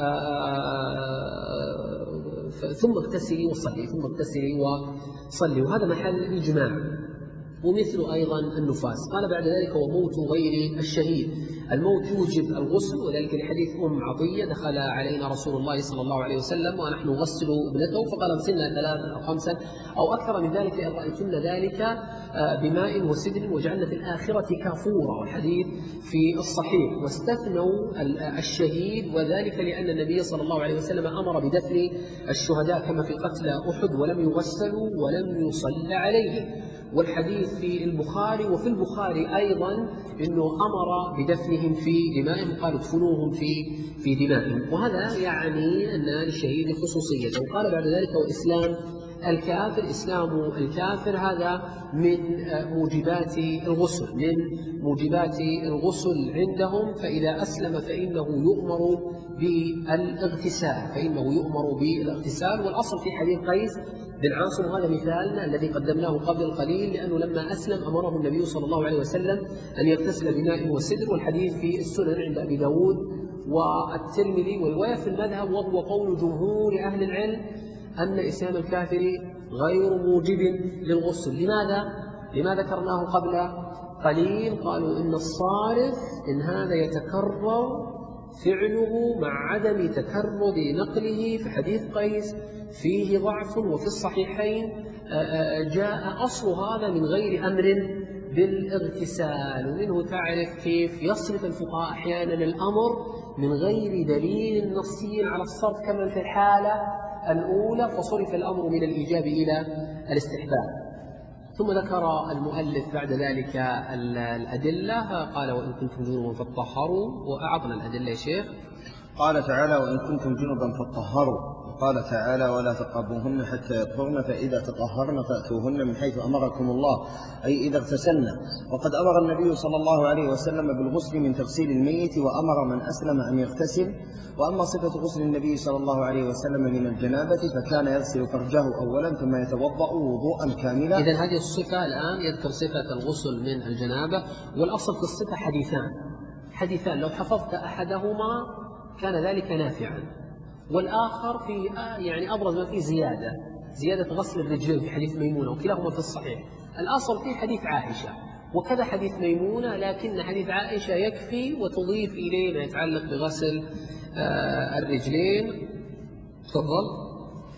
[SPEAKER 3] ثم اغتسلي وصلي ثم اغتسلي وصلي، وهذا محل إجماع. ومثل أيضا النفاس. قال بعد ذلك وموت غير الشهيد، الموت يوجب الغسل، وذلك لحديث أم عطية دخل علينا رسول الله صلى الله عليه وسلم ونحن نغسل ابنته فقال اغسلنا ثلاثا أو خمسا أو أكثر من ذلك إن رأيتن ذلك بماء وسدر وجعلنا في الآخرة كافورا، والحديث في الصحيح. واستثنوا الشهيد، وذلك لأن النبي صلى الله عليه وسلم أمر بدفن الشهداء كما في قتل أحد ولم يغسلوا ولم يصلى عليه. والحديث في البخاري، وفي البخاري أيضا أنه أمر بدفنهم في دمائهم، قال ادفنوهم في في دمائهم. وهذا يعني أن للشهيد خصوصية. وقال بعد ذلك وإسلام الكافر، إسلام الكافر هذا من موجبات الغسل من موجبات الغسل عندهم، فإذا أسلم فإنه يؤمر بالاغتسال فإنه يؤمر بالاغتسال. والأصل في حديث قيس بن عاصم، وهذا مثالنا الذي قدمناه قبل القليل، لأنه لما أسلم أمره النبي صلى الله عليه وسلم أن يغتسل بماء وسدر، والحديث في السنن عند أبي داود والترمذي. والرواية في المذهب وهو قول جمهور أهل العلم أن إسلام الكافر غير موجب للغسل. لماذا؟ لما ذكرناه قبل قليل، قالوا إن الصارف إن هذا يتكرر فعله مع عدم تكرر نقله. في حديث قيس فيه ضعف، وفي الصحيحين جاء أصل هذا من غير أمر بالاغتسال. ومنه تعرف كيف يصرف الفقهاء أحيانا الأمر من غير دليل نصي على الصرف كما في الحالة الأولى، فصرف الأمر من الإيجاب إلى الاستحباب. ثم ذكر المؤلف بعد ذلك الأدلة، قال وإن كنتم جنبا فاطهروا، وأعطنا الأدلة يا شيخ.
[SPEAKER 2] قال تعالى وإن كنتم جنبا فاطهروا، وقال تعالى ولا تقربوهن حتى يطهرن فإذا تطهرن فأتوهن من حيث أمركم الله، أي إذا اغتسلن. وقد أمر النبي صلى الله عليه وسلم بالغسل من تغسيل الميت، وأمر من أسلم أن يغتسل. وأما صفة غسل النبي صلى الله عليه وسلم من الجنابة فكان يغسل فرجه أولا ثم يتوضأ وضوءا كاملا.
[SPEAKER 3] إذن هذه الصفة الآن يذكر صفة الغسل من الجنابة، والأصل في الصفة حديثان حديثان لو حفظت أحدهما كان ذلك نافعا، والآخر في يعني أبرز ما فيه زيادة زيادة غسل الرجلين في حديث ميمونة، وكلاهما في الصحيح. الأصل فيه حديث عائشة وكذا حديث ميمونة، لكن حديث عائشة يكفي وتضيف إليه ما يتعلق بغسل الرجلين. تفضل.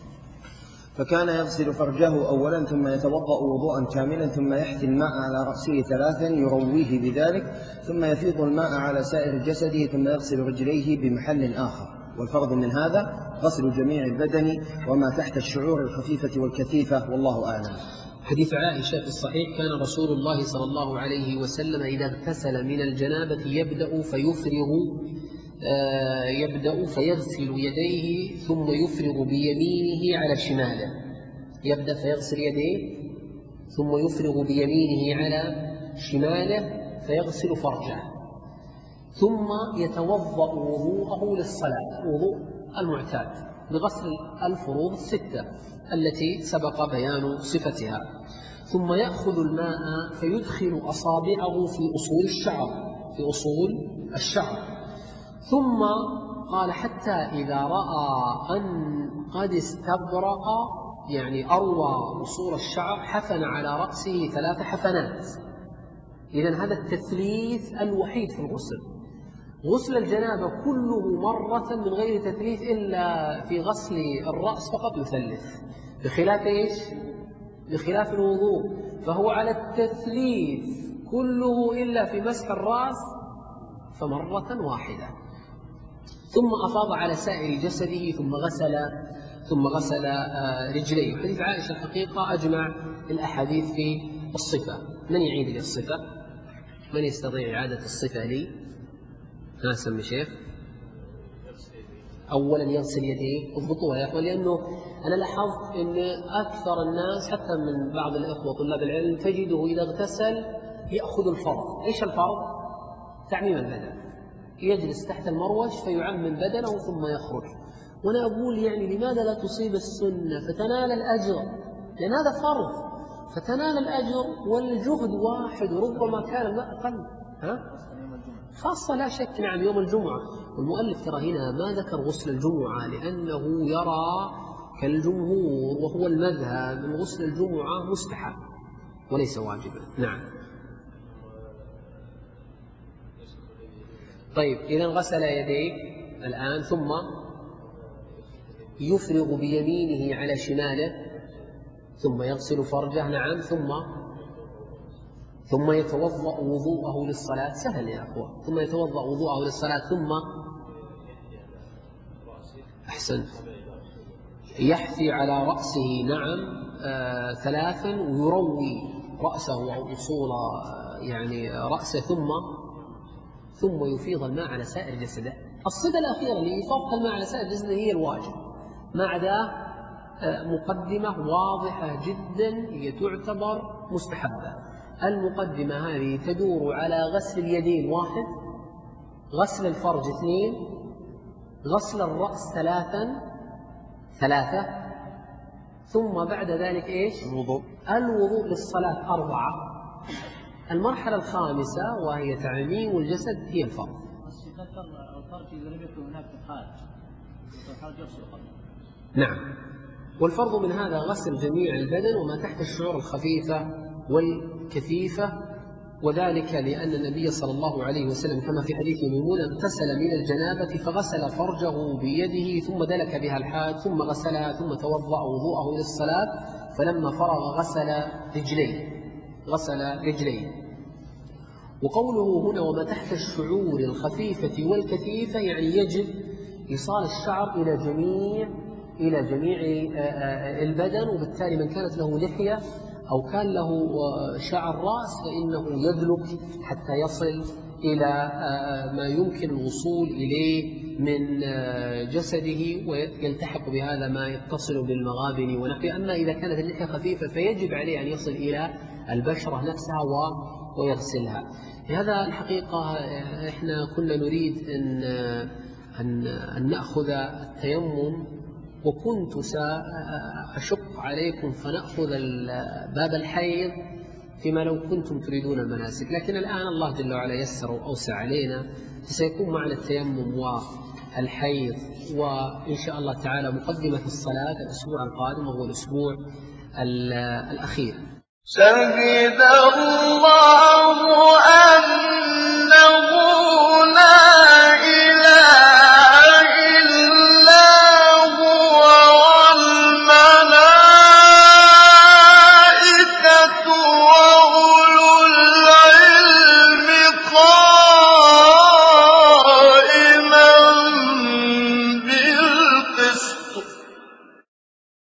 [SPEAKER 2] فكان يغسل فرجه أولا ثم يتوضأ وضوءا كاملا ثم يحثي الماء على رأسه ثلاثا يرويه بذلك، ثم يفيض الماء على سائر جسده ثم يغسل رجليه بمحل آخر. والفرض من هذا غسل جميع البدن وما تحت الشعور الخفيفة والكثيفة، والله أعلم.
[SPEAKER 3] حديث عائشة في الصحيح كان رسول الله صلى الله عليه وسلم إذا اغتسل من الجنابة يبدأ فيفرغ يبدأ فيغسل يديه ثم يفرغ بيمينه على شماله. يبدأ فيغسل يديه ثم يفرغ بيمينه على شماله فيغسل فرجه، ثم يتوضأ وضوءه للصلاة، وضوء المعتاد بغسل الفروض الستة التي سبق بيان صفتها. ثم يأخذ الماء فيدخل أصابعه في أصول الشعر في أصول الشعر ثم قال حتى إذا رأى أن قد استبرق يعني أروى أصول الشعر حفن على رأسه ثلاث حفنات. إذن هذا التثليث الوحيد في الغسل، غسل الجنابة كله مرة من غير تثليث إلا في غسل الرأس فقط يثلث، بخلاف إيش؟ بخلاف الوضوء، فهو على التثليث كله إلا في مسح الرأس فمرة واحدة، ثم أفاض على سائر جسده ثم غسل ثم غسل رجليه. حديث عائشة الحقيقة أجمع الأحاديث في الصفة. من يعيد لي الصفة؟ من يستطيع إعادة الصفة لي؟ ها سمي شيخ. أولا يغسل يديه، اضبطوها يا أخوان، لأنه أنا لاحظت أن أكثر الناس حتى من بعض الإخوة طلاب العلم تجده إذا اغتسل يأخذ الفرض. إيش الفرض؟ تعميم البدن، يجلس تحت المروش فيعمم بدنه ثم يخرج. وأنا أقول يعني لماذا لا تصيب السنة فتنال الأجر؟ لأن هذا فرض، فتنال الأجر والجهد واحد وربما كان ما أقل. ها؟ خاصة لا شك نعم يوم الجمعة، والمؤلف ترى هنا ما ذكر غسل الجمعة لأنه يرى كالجمهور وهو المذهب من غسل الجمعة مستحب وليس واجبا. نعم. طيب إذا غسل يديه الآن ثم يفرغ بيمينه على شماله ثم يغسل فرجه. نعم. ثم ثم يتوضأ وضوءه للصلاة. سهل يا أخوة. ثم يتوضأ وضوءه للصلاة ثم أحسن يحثي على رأسه. نعم. آه ثلاثا ويروي رأسه أو أصول يعني رأسه ثم ثم يفيض الماء على سائر جسده. الصفة الأخيرة لإفاضة الماء على سائر جسده هي الواجب، ما عدا مقدمة واضحة جدا هي تعتبر مستحبة. المقدمة هذه تدور على غسل اليدين واحد، غسل الفرج اثنين، غسل الرأس ثلاثا ثلاثة، ثم بعد ذلك إيش؟
[SPEAKER 2] الوضوء
[SPEAKER 3] الوضوء للصلاة أربعة. المرحلة الخامسة وهي تعميم الجسد هي الفرض.
[SPEAKER 4] الفرج إذا لم يكن هناك خارج الخارج يغسل قبله.
[SPEAKER 3] نعم. والفرض من هذا غسل جميع البدن وما تحت الشعور الخفيفة والكثيفة، وذلك لأن النبي صلى الله عليه وسلم كما في حديث ميمونة اغتسل من الجنابة فغسل فرجه بيده ثم دلك بها الحاد ثم غسلها ثم توضأ وضوءه للصلاة، فلما فرغ غسل رجليه غسل رجليه. وقوله هنا وما تحت الشعور الخفيفة والكثيفة يعني يجب إيصال الشعر إلى جميع إلى جميع البدن، وبالتالي من كانت له لحية أو كان له شعر رأس فإنه يدلك حتى يصل إلى ما يمكن الوصول إليه من جسده ويلتحق بهذا ما يتصل بالمغابن ونحوه. أما إذا كانت اللحية خفيفة فيجب عليه أن يصل إلى البشرة نفسها ويغسلها. لهذا الحقيقة إحنا كنا نريد أن أن نأخذ التيمم، وكنت سأشق عليكم فنأخذ باب الحيض فيما لو كنتم تريدون المناسك، لكن الآن الله جل وعلا يسر وأوسع علينا، فسيكون معنا التيمم والحيض، وإن شاء الله تعالى مقدمة الصلاة الأسبوع القادم وهو الأسبوع الأخير.
[SPEAKER 1] شهد الله